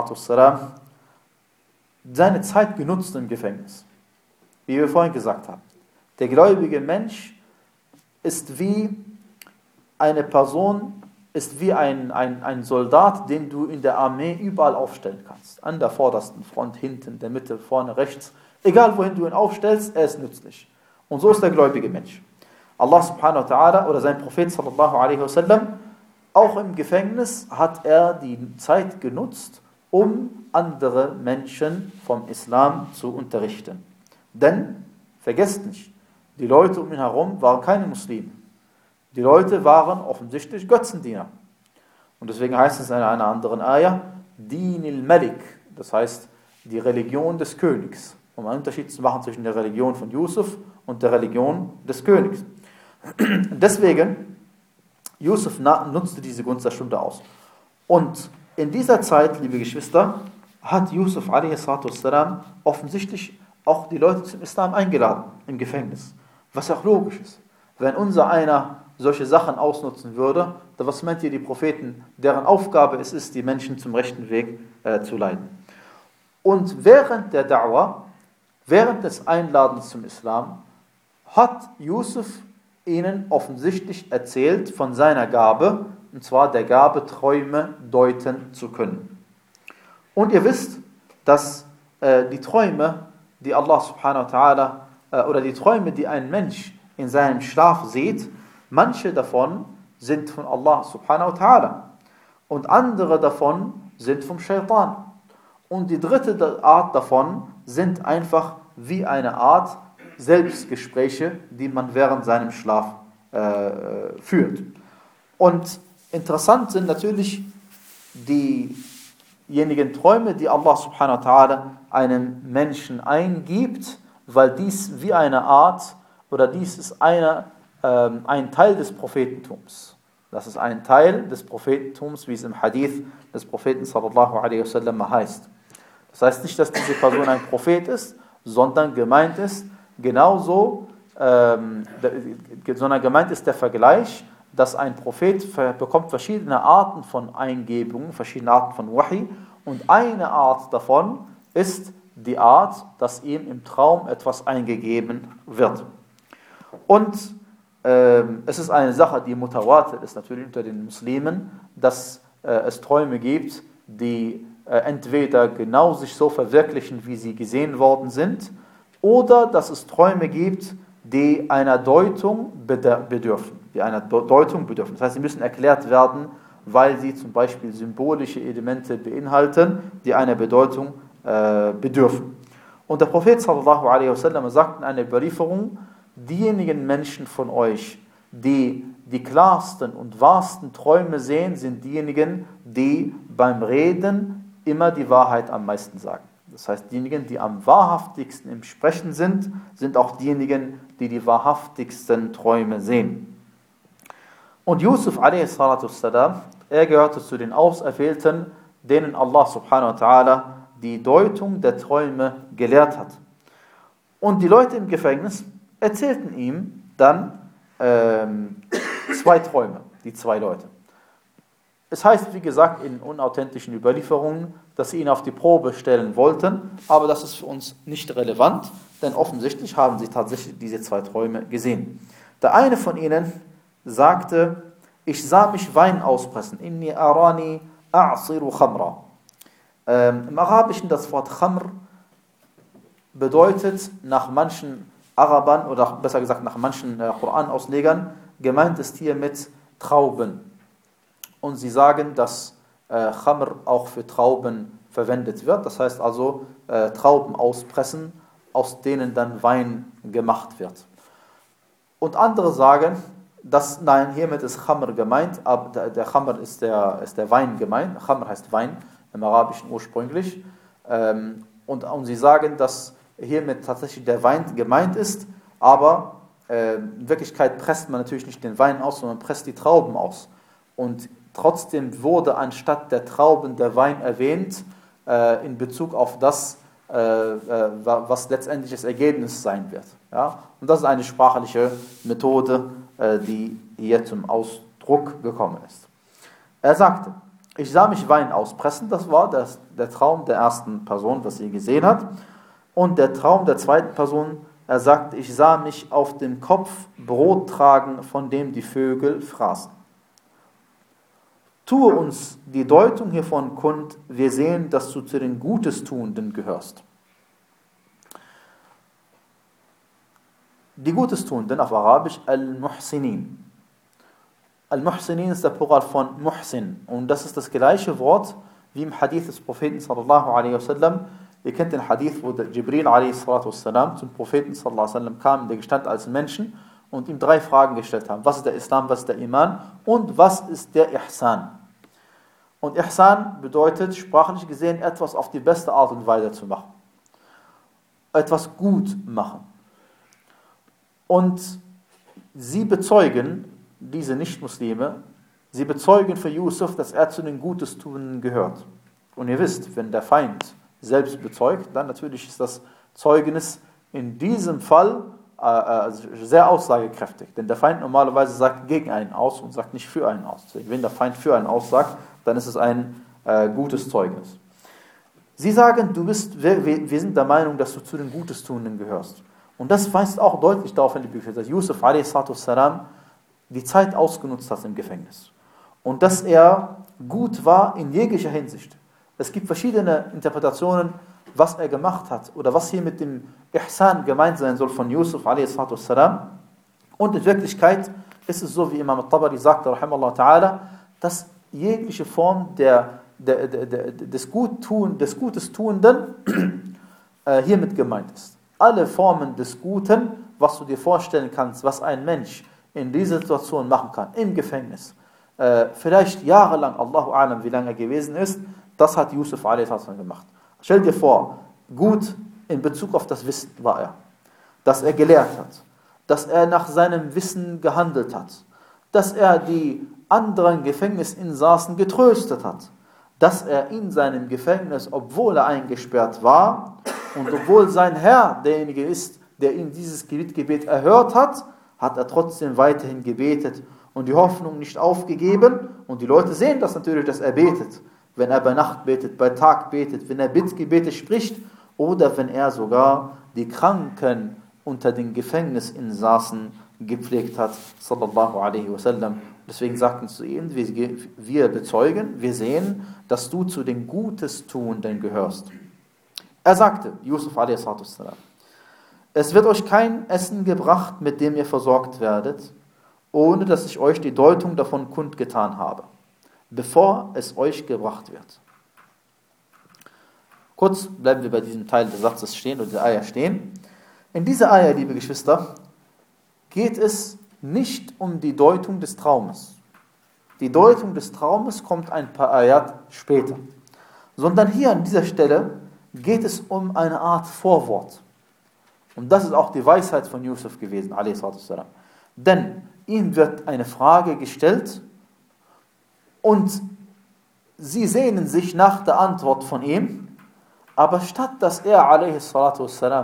seine Zeit genutzt im Gefängnis. Wie wir vorhin gesagt haben. Der gläubige Mensch ist wie eine Person, ist wie ein, ein, ein Soldat, den du in der Armee überall aufstellen kannst. An der vordersten Front, hinten, in der Mitte, vorne, rechts. Egal wohin du ihn aufstellst, er ist nützlich. Und so ist der gläubige Mensch. Allah subhanahu wa ta'ala oder sein Prophet sallallahu alaihi wasallam, auch im Gefängnis hat er die Zeit genutzt, um andere Menschen vom Islam zu unterrichten. Denn, vergesst nicht, die Leute um ihn herum waren keine Muslime. Die Leute waren offensichtlich Götzendiener. Und deswegen heißt es in einer anderen Ayah, Dinil Malik, das heißt die Religion des Königs. Um einen Unterschied zu machen zwischen der Religion von Yusuf und der Religion des Königs. Deswegen, Yusuf nutzte diese Gunst der Stunde aus. Und in dieser Zeit, liebe Geschwister, hat Yusuf a s. offensichtlich auch die Leute zum Islam eingeladen im Gefängnis. Was auch logisch ist. Wenn unser einer solche Sachen ausnutzen würde, dann was meint ihr die Propheten, deren Aufgabe es ist, die Menschen zum rechten Weg äh, zu leiten. Und während der Da'wah, während des Einladens zum Islam, hat Yusuf ihnen offensichtlich erzählt von seiner Gabe, und zwar der Gabe, Träume deuten zu können. Und ihr wisst, dass äh, die Träume, die Allah subhanahu wa ta'ala, äh, oder die Träume, die ein Mensch in seinem Schlaf sieht, manche davon sind von Allah subhanahu wa ta'ala und andere davon sind vom Shaitan. Und die dritte Art davon sind einfach wie eine Art Selbstgespräche, die man während seinem Schlaf äh, führt. Und interessant sind natürlich diejenigen Träume, die Allah subhanahu wa ta'ala einem Menschen eingibt, weil dies wie eine Art, oder dies ist eine, ähm, ein Teil des Prophetentums. Das ist ein Teil des Prophetentums, wie es im Hadith des Propheten sallallahu alaihi wasallam heißt. Das heißt nicht, dass diese Person ein Prophet ist, sondern gemeint ist genauso, ähm, sondern gemeint ist der Vergleich, dass ein Prophet bekommt verschiedene Arten von Eingebungen, verschiedene Arten von Wahi, und eine Art davon ist die Art, dass ihm im Traum etwas eingegeben wird. Und ähm, es ist eine Sache, die mutawatir ist natürlich unter den Muslimen, dass äh, es Träume gibt, die äh, entweder genau sich so verwirklichen, wie sie gesehen worden sind, oder dass es Träume gibt, die einer Deutung bedürfen, die einer Deutung bedürfen. Das heißt, sie müssen erklärt werden, weil sie zum Beispiel symbolische Elemente beinhalten, die einer Bedeutung äh, bedürfen. Und der Prophet sallallahu alaihi wasallam sagt in einer Überlieferung, diejenigen Menschen von euch, die die klarsten und wahrsten Träume sehen, sind diejenigen, die beim Reden immer die Wahrheit am meisten sagen. Das heißt, diejenigen, die am wahrhaftigsten im Sprechen sind, sind auch diejenigen, die die wahrhaftigsten Träume sehen. Und Yusuf a s. er gehörte zu den Auserwählten, denen Allah subhanahu wa ta'ala die Deutung der Träume gelehrt hat. Und die Leute im Gefängnis erzählten ihm dann ähm, zwei Träume, die zwei Leute. Es heißt, wie gesagt, in unauthentischen Überlieferungen, dass sie ihn auf die Probe stellen wollten, aber das ist für uns nicht relevant, denn offensichtlich haben sie tatsächlich diese zwei Träume gesehen. Der eine von ihnen sagte, ich sah mich Wein auspressen, inni arani a'siru khamra. Ähm, Im Arabischen das Wort Khamr bedeutet nach manchen Arabern, oder besser gesagt nach manchen äh, Koran-Auslegern, gemeint ist hier mit Trauben. Und sie sagen, dass äh, Khamr auch für Trauben verwendet wird. Das heißt also äh, Trauben auspressen, aus denen dann Wein gemacht wird. Und andere sagen, dass, nein, hiermit ist Khamr gemeint, aber der, der Khamr ist der, ist der Wein gemeint. Khamr heißt Wein im Arabischen ursprünglich. Ähm, und, und sie sagen, dass hiermit tatsächlich der Wein gemeint ist, aber äh, in Wirklichkeit presst man natürlich nicht den Wein aus, sondern presst die Trauben aus. Und trotzdem wurde anstatt der Trauben der Wein erwähnt, äh, in Bezug auf das, äh, äh, was letztendlich das Ergebnis sein wird. Ja? Und das ist eine sprachliche Methode, äh, die hier zum Ausdruck gekommen ist. Er sagte, ich sah mich Wein auspressen, das war das, der Traum der ersten Person, was sie gesehen hat. Und der Traum der zweiten Person, er sagte, ich sah mich auf dem Kopf Brot tragen, von dem die Vögel fraßen. Tue uns die Deutung hiervon kund, wir sehen, dass du zu den Gutestuenden gehörst. Die Gutestuenden auf Arabisch Al-Muhsinin. Al-Muhsinin ist der Plural von Muhsin. Und das ist das gleiche Wort wie im Hadith des Propheten sallallahu alaihi wasallam. Ihr kennt den Hadith, wo Jibril alaihi salatu wassalam zum Propheten sallallahu alaihi wasallam kam, der gestand als Menschen und ihm drei Fragen gestellt haben. Was ist der Islam, was ist der Iman und was ist der Ihsan? Und Ihsan bedeutet, sprachlich gesehen, etwas auf die beste Art und Weise zu machen. Etwas gut machen. Und sie bezeugen, diese Nicht-Muslime, sie bezeugen für Yusuf, dass er zu den Gutestuenden gehört. Und ihr wisst, wenn der Feind selbst bezeugt, dann natürlich ist das Zeugnis in diesem Fall äh, sehr aussagekräftig. Denn der Feind normalerweise sagt gegen einen aus und sagt nicht für einen aus. Deswegen, wenn der Feind für einen aussagt, dann ist es ein äh, gutes Zeugnis. Sie sagen, du bist, wir, wir sind der Meinung, dass du zu den Gutestuenden gehörst. Und das weist auch deutlich darauf hin, dass Yusuf a s. die Zeit ausgenutzt hat im Gefängnis. Und dass er gut war in jeglicher Hinsicht. Es gibt verschiedene Interpretationen, was er gemacht hat oder was hier mit dem Ihsan gemeint sein soll von Yusuf a s. Und in Wirklichkeit ist es so, wie Imam al-Tabari sagte, rahimallahu ta'ala, dass jegliche Form der, der, der, der, des, Guttun, des Gutes Tuenden äh, hiermit gemeint ist. Alle Formen des Guten, was du dir vorstellen kannst, was ein Mensch in dieser Situation machen kann, im Gefängnis, äh, vielleicht jahrelang, Allahu a'lam, wie lange er gewesen ist, das hat Yusuf a s. gemacht. Stell dir vor, gut in Bezug auf das Wissen war er, dass er gelehrt hat, dass er nach seinem Wissen gehandelt hat, dass er die anderen Gefängnisinsassen getröstet hat, dass er in seinem Gefängnis, obwohl er eingesperrt war und obwohl sein Herr derjenige ist, der ihm dieses Gebet erhört hat, hat er trotzdem weiterhin gebetet und die Hoffnung nicht aufgegeben. Und die Leute sehen das natürlich, dass er betet. Wenn er bei Nacht betet, bei Tag betet, wenn er Bittgebete spricht oder wenn er sogar die Kranken unter den Gefängnisinsassen gepflegt hat, sallallahu alaihi wasallam. Deswegen sagten zu ihm, wir bezeugen, wir sehen, dass du zu den Gutestuenden gehörst. Er sagte, Yusuf a s. Es wird euch kein Essen gebracht, mit dem ihr versorgt werdet, ohne dass ich euch die Deutung davon kundgetan habe, bevor es euch gebracht wird. Kurz bleiben wir bei diesem Teil des Satzes stehen oder der Eier stehen. In dieser Eier, liebe Geschwister, geht es nicht um die Deutung des Traumes. Die Deutung des Traumes kommt ein paar Ayat später. Sondern hier an dieser Stelle geht es um eine Art Vorwort. Und das ist auch die Weisheit von Yusuf gewesen, a s. Denn ihm wird eine Frage gestellt und sie sehnen sich nach der Antwort von ihm, aber statt dass er a s.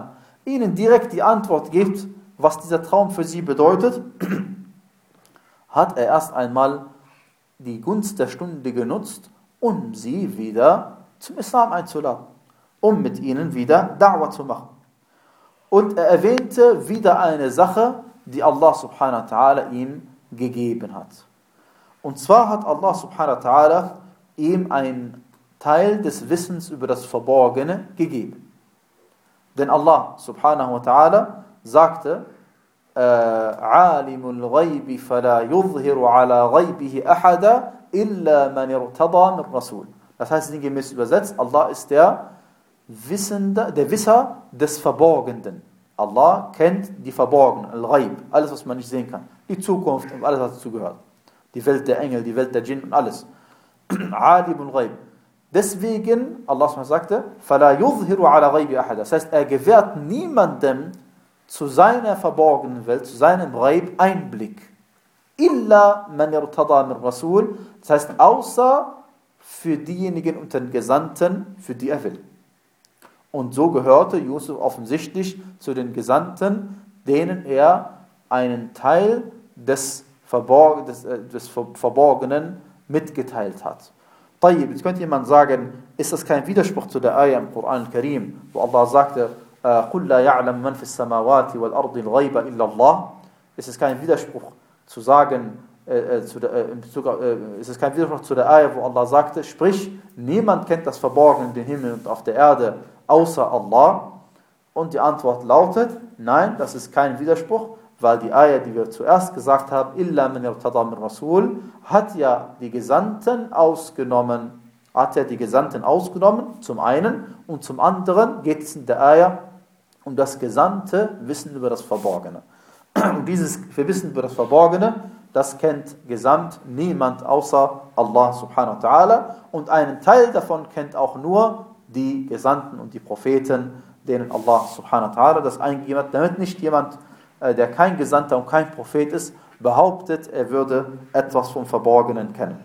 ihnen direkt die Antwort gibt, was dieser Traum für sie bedeutet, hat er erst einmal die Gunst der Stunde genutzt, um sie wieder zum Islam einzuladen, um mit ihnen wieder Da'wah zu machen. Und er erwähnte wieder eine Sache, die Allah subhanahu wa ta'ala ihm gegeben hat. Und zwar hat Allah subhanahu wa ta'ala ihm einen Teil des Wissens über das Verborgene gegeben. Denn Allah subhanahu wa ta'ala sagte, عَالِمُ الْغَيْبِ فَلَا يُظْهِرُ عَلَى غَيْبِهِ أَحَدًا إِلَّا مَنِ ارْتَضَى مِنْ رَسُولٍ. Das heißt sinngemäß übersetzt, Allah ist der Wissende, der Wisser des Verborgenen. Allah kennt die Verborgenen, Al-Ghaib, alles was man nicht sehen kann, die Zukunft und alles was dazu gehört. Die Welt der Engel, die Welt der Djinn und alles. عَالِمُ الْغَيْبِ. Deswegen, Allah sagte, فَلَا يُظْهِرُ عَلَى غَيْبِ أَحَدًا. Das heißt, er gewährt niemandem zu seiner verborgenen Welt, zu seinem Ghaib Einblick. Illa man irtada min Rasul. Das heißt, außer für diejenigen unter den Gesandten, für die er will. Und so gehörte Yusuf offensichtlich zu den Gesandten, denen er einen Teil des, Verborg des, äh, des Verborgenen mitgeteilt hat. Tayyib, jetzt könnte jemand sagen, ist das kein Widerspruch zu der Ayah im Koran al-Karim, wo Allah sagte, قُلْ لَا يَعْلَمُ مَنْ فِي السَّمَاوَاتِ وَالْأَرْضِ الْغَيْبَ إِلَّا اللَّهِ. Ist es kein Widerspruch zu sagen, äh, zu der, äh, in Bezug auf, äh, ist es kein Widerspruch zu der Ayah, wo Allah sagte, sprich, niemand kennt das Verborgene in den Himmel und auf der Erde, außer Allah? Und die Antwort lautet, nein, das ist kein Widerspruch, weil die Ayah, die wir zuerst gesagt haben, illa man irtada min Rasul, hat ja die Gesandten ausgenommen, hat ja die Gesandten ausgenommen, zum einen, und zum anderen geht es in der Ayah um das gesamte Wissen über das Verborgene. Und dieses Wissen über das Verborgene, das kennt gesamt niemand außer Allah subhanahu wa ta'ala, und einen Teil davon kennt auch nur die Gesandten und die Propheten, denen Allah subhanahu wa ta'ala das eingegeben hat, damit nicht jemand, der kein Gesandter und kein Prophet ist, behauptet, er würde etwas vom Verborgenen kennen.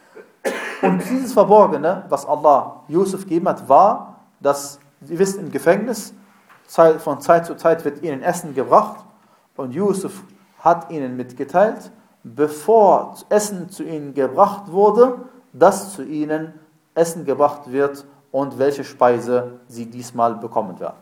Und dieses Verborgene, was Allah Yusuf gegeben hat, war, dass, Sie wissen, im Gefängnis, von Zeit zu Zeit wird ihnen Essen gebracht, und Yusuf hat ihnen mitgeteilt, bevor Essen zu ihnen gebracht wurde, dass zu ihnen Essen gebracht wird und welche Speise sie diesmal bekommen werden.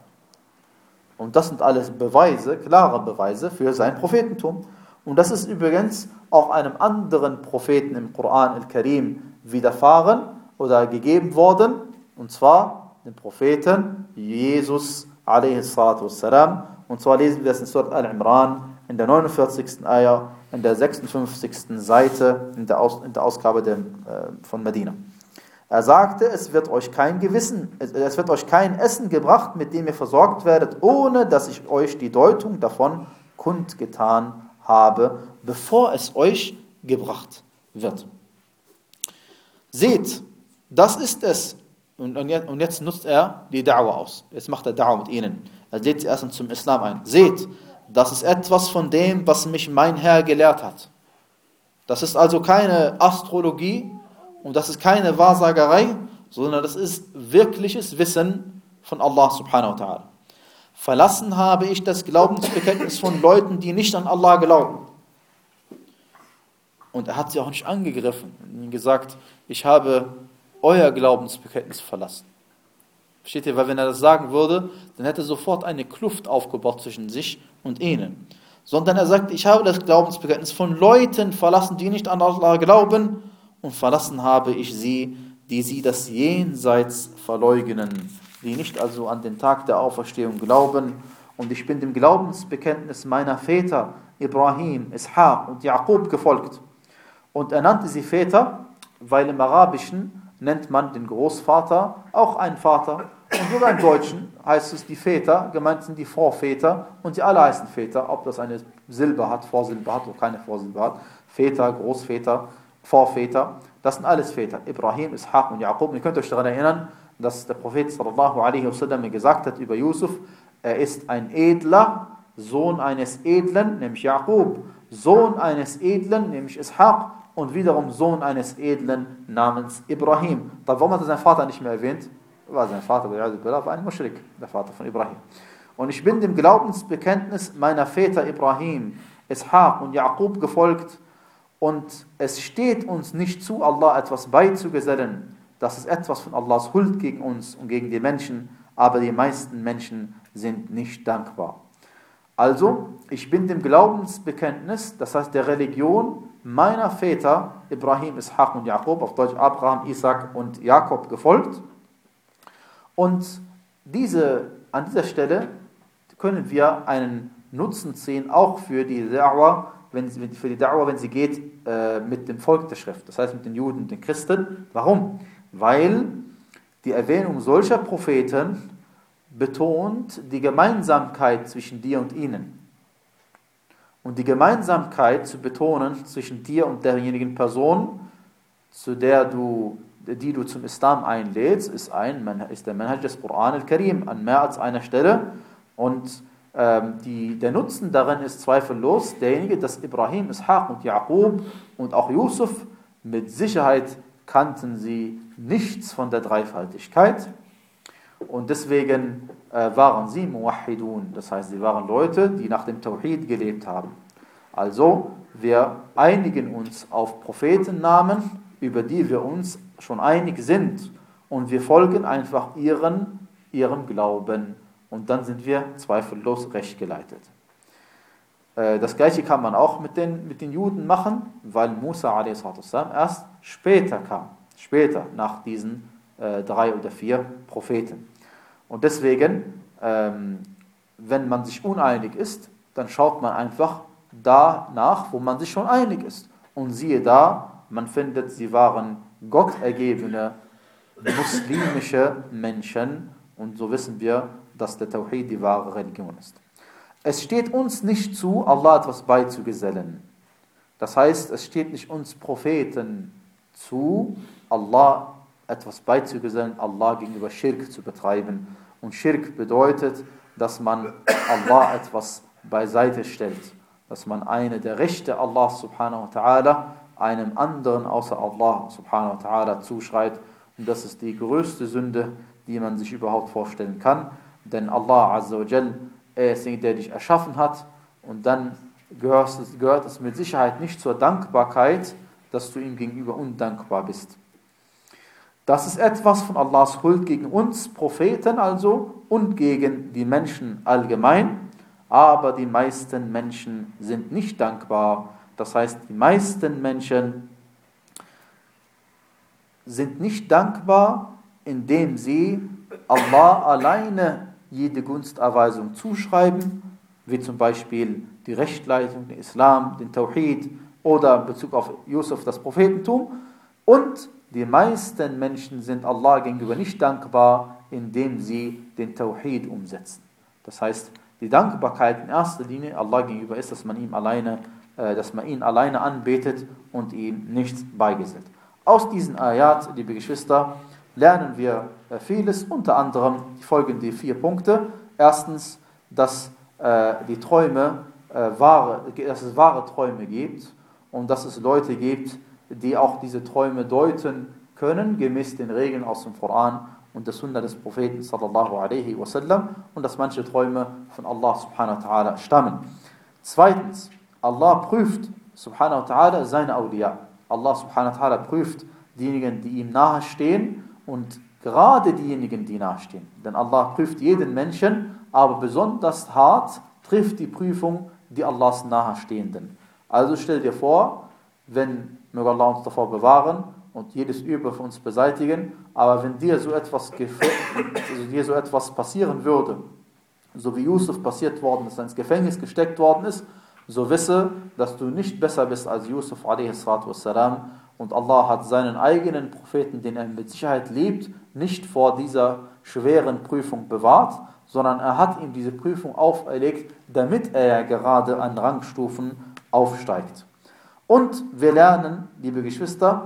Und das sind alles Beweise, klare Beweise für sein Prophetentum. Und das ist übrigens auch einem anderen Propheten im Koran al-Karim widerfahren oder gegeben worden, und zwar dem Propheten Jesus a.s. Und zwar lesen wir es in Surat Al-Imran in der neunundvierzigsten Ayah, in der sechsundfünfzigsten Seite in der, Aus, in der Ausgabe der, äh, von Medina. Er sagte, es wird euch kein Gewissen, es wird euch kein Essen gebracht, mit dem ihr versorgt werdet, ohne dass ich euch die Deutung davon kundgetan habe, bevor es euch gebracht wird. Seht, das ist es. Und jetzt nutzt er die Da'wah aus. Jetzt macht er Da'wah mit ihnen. Er lädt sie erstens zum Islam ein. Seht, das ist etwas von dem, was mich mein Herr gelehrt hat. Das ist also keine Astrologie und das ist keine Wahrsagerei, sondern das ist wirkliches Wissen von Allah subhanahu wa ta'ala. Verlassen habe ich das Glaubensbekenntnis von Leuten, die nicht an Allah glauben. Und er hat sie auch nicht angegriffen und ihnen gesagt, ich habe euer Glaubensbekenntnis verlassen. Versteht ihr? Weil wenn er das sagen würde, dann hätte sofort eine Kluft aufgebaut zwischen sich und ihnen. Sondern er sagt, ich habe das Glaubensbekenntnis von Leuten verlassen, die nicht an Allah glauben, und verlassen habe ich sie, die sie das Jenseits verleugnen, die nicht also an den Tag der Auferstehung glauben. Und ich bin dem Glaubensbekenntnis meiner Väter Ibrahim, Ishaq und Jaqub gefolgt. Und er nannte sie Väter, weil im Arabischen nennt man den Großvater auch einen Vater. Und sogar im Deutschen heißt es die Väter, gemeint sind die Vorväter, und sie alle heißen Väter, ob das eine Silbe hat, Vorsilbe hat oder keine Vorsilbe hat. Väter, Großväter, Vorväter, das sind alles Väter. Ibrahim, Ishaq und Jaqub. Und ihr könnt euch daran erinnern, dass der Prophet sallallahu alaihi wasallam gesagt hat über Yusuf, er ist ein Edler, Sohn eines Edlen, nämlich Jaqub, Sohn eines Edlen, nämlich Ishaq, und wiederum Sohn eines Edlen namens Ibrahim. Da warum hat er seinen Vater nicht mehr erwähnt? War sein Vater, war ein Muschrik, der Vater von Ibrahim. Und ich bin dem Glaubensbekenntnis meiner Väter Ibrahim, Ishaq und Jaqub gefolgt, und es steht uns nicht zu, Allah etwas beizugesellen. Das ist etwas von Allahs Huld gegen uns und gegen die Menschen, aber die meisten Menschen sind nicht dankbar. Also, ich bin dem Glaubensbekenntnis, das heißt der Religion meiner Väter, Ibrahim, Ishaq und Jakob, auf Deutsch Abraham, Isaac und Jakob, gefolgt. Und diese, an dieser Stelle können wir einen Nutzen sehen, auch für die Da'wah, wenn sie, für die Da'wah, wenn sie geht äh, mit dem Volk der Schrift, das heißt mit den Juden, den Christen. Warum? Weil die Erwähnung solcher Propheten betont die Gemeinsamkeit zwischen dir und ihnen. Und die Gemeinsamkeit zu betonen zwischen dir und derjenigen Person, zu der du, die du zum Islam einlädst, ist, ein, ist der Manhaj des Quran al-Karim an mehr als einer Stelle. Und ähm, die, der Nutzen darin ist zweifellos derjenige, dass Ibrahim, Ishaq und Jakob und auch Yusuf mit Sicherheit kannten sie nichts von der Dreifaltigkeit. Und deswegen äh, waren sie Muwahhidun, das heißt, sie waren Leute, die nach dem Tawhid gelebt haben. Also, wir einigen uns auf Prophetennamen, über die wir uns schon einig sind, und wir folgen einfach ihren, ihrem Glauben. Und dann sind wir zweifellos recht geleitet. Äh, das Gleiche kann man auch mit den, mit den Juden machen, weil Musa a s. erst später kam, später nach diesen äh, drei oder vier Propheten. Und deswegen, ähm, wenn man sich uneinig ist, dann schaut man einfach danach, wo man sich schon einig ist. Und siehe da, man findet, sie waren gottergebene, muslimische Menschen. Und so wissen wir, dass der Tawhid die wahre Religion ist. Es steht uns nicht zu, Allah etwas beizugesellen. Das heißt, es steht nicht uns Propheten zu, Allah etwas beizugesellen, Allah gegenüber Schirk zu betreiben. Und Schirk bedeutet, dass man Allah etwas beiseite stellt, dass man eine der Rechte Allah subhanahu wa ta'ala einem anderen außer Allah subhanahu wa ta'ala zuschreibt. Und das ist die größte Sünde, die man sich überhaupt vorstellen kann. Denn Allah azza wa jal, er ist derjenige, der dich erschaffen hat, und dann gehört es, gehört es mit Sicherheit nicht zur Dankbarkeit, dass du ihm gegenüber undankbar bist. Das ist etwas von Allahs Huld gegen uns, Propheten also, und gegen die Menschen allgemein. Aber die meisten Menschen sind nicht dankbar. Das heißt, die meisten Menschen sind nicht dankbar, indem sie Allah alleine jede Gunsterweisung zuschreiben, wie zum Beispiel die Rechtleitung, den Islam, den Tawhid oder in Bezug auf Yusuf das Prophetentum. Und die meisten Menschen sind Allah gegenüber nicht dankbar, indem sie den Tawhid umsetzen. Das heißt, die Dankbarkeit in erster Linie Allah gegenüber ist, dass man ihm alleine, äh, dass man ihn alleine anbetet und ihm nichts beigesellt. Aus diesen Ayat, liebe Geschwister, lernen wir äh, vieles, unter anderem folgende vier Punkte. Erstens, dass äh, die Träume äh, wahre, dass es wahre Träume gibt und dass es Leute gibt, die auch diese Träume deuten können, gemäß den Regeln aus dem Koran und der Sunna des Propheten sallallahu alaihi wasallam, und dass manche Träume von Allah subhanahu wa ta'ala stammen. Zweitens, Allah prüft subhanahu wa ta'ala seine Awliya. Allah subhanahu wa ta'ala prüft diejenigen, die ihm nahestehen, und gerade diejenigen, die nahestehen. Denn Allah prüft jeden Menschen, aber besonders hart trifft die Prüfung die Allahs Nahestehenden. Also stell dir vor, wenn, möge Allah uns davor bewahren und jedes Übel für uns beseitigen, aber wenn dir so etwas, also dir so etwas passieren würde, so wie Yusuf passiert worden ist, ins Gefängnis gesteckt worden ist, so wisse, dass du nicht besser bist als Yusuf alaihi salatu wassalam, und Allah hat seinen eigenen Propheten, den er mit Sicherheit liebt, nicht vor dieser schweren Prüfung bewahrt, sondern er hat ihm diese Prüfung auferlegt, damit er gerade an Rangstufen aufsteigt. Und wir lernen, liebe Geschwister,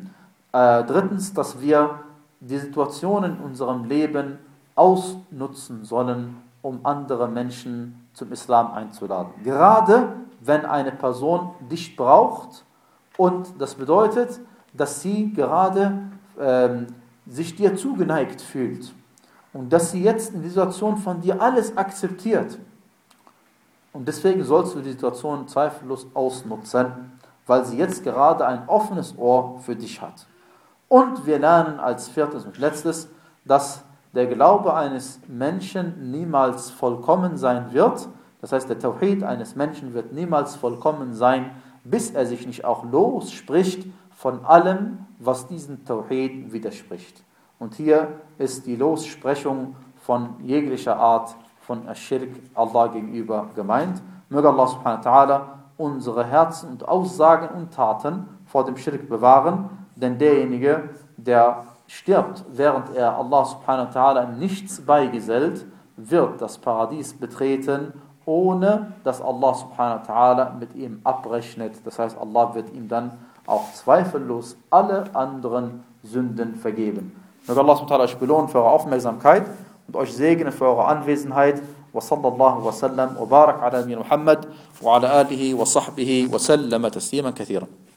äh, drittens, dass wir die Situationen in unserem Leben ausnutzen sollen, um andere Menschen zum Islam einzuladen. Gerade wenn eine Person dich braucht, und das bedeutet, dass sie gerade ähm, sich dir zugeneigt fühlt und dass sie jetzt in der Situation von dir alles akzeptiert. Und deswegen sollst du die Situation zweifellos ausnutzen. weil sie jetzt gerade ein offenes Ohr für dich hat. Und wir lernen als viertes und letztes, dass der Glaube eines Menschen niemals vollkommen sein wird. Das heißt, der Tawhid eines Menschen wird niemals vollkommen sein, bis er sich nicht auch losspricht von allem, was diesem Tawhid widerspricht. Und hier ist die Lossprechung von jeglicher Art von Aschirk Allah gegenüber gemeint. Möge Allah subhanahu wa ta'ala unsere Herzen und Aussagen und Taten vor dem Schirk bewahren, denn derjenige, der stirbt, während er Allah subhanahu wa ta'ala nichts beigesellt, wird das Paradies betreten, ohne dass Allah subhanahu wa ta'ala mit ihm abrechnet. Das heißt, Allah wird ihm dann auch zweifellos alle anderen Sünden vergeben. Möge Allah subhanahu wa ta'ala euch belohnen für eure Aufmerksamkeit und euch segnen für eure Anwesenheit. وصلى الله وسلم وبارك على نبينا محمد وعلى آله وصحبه وسلم تسليما كثيرا.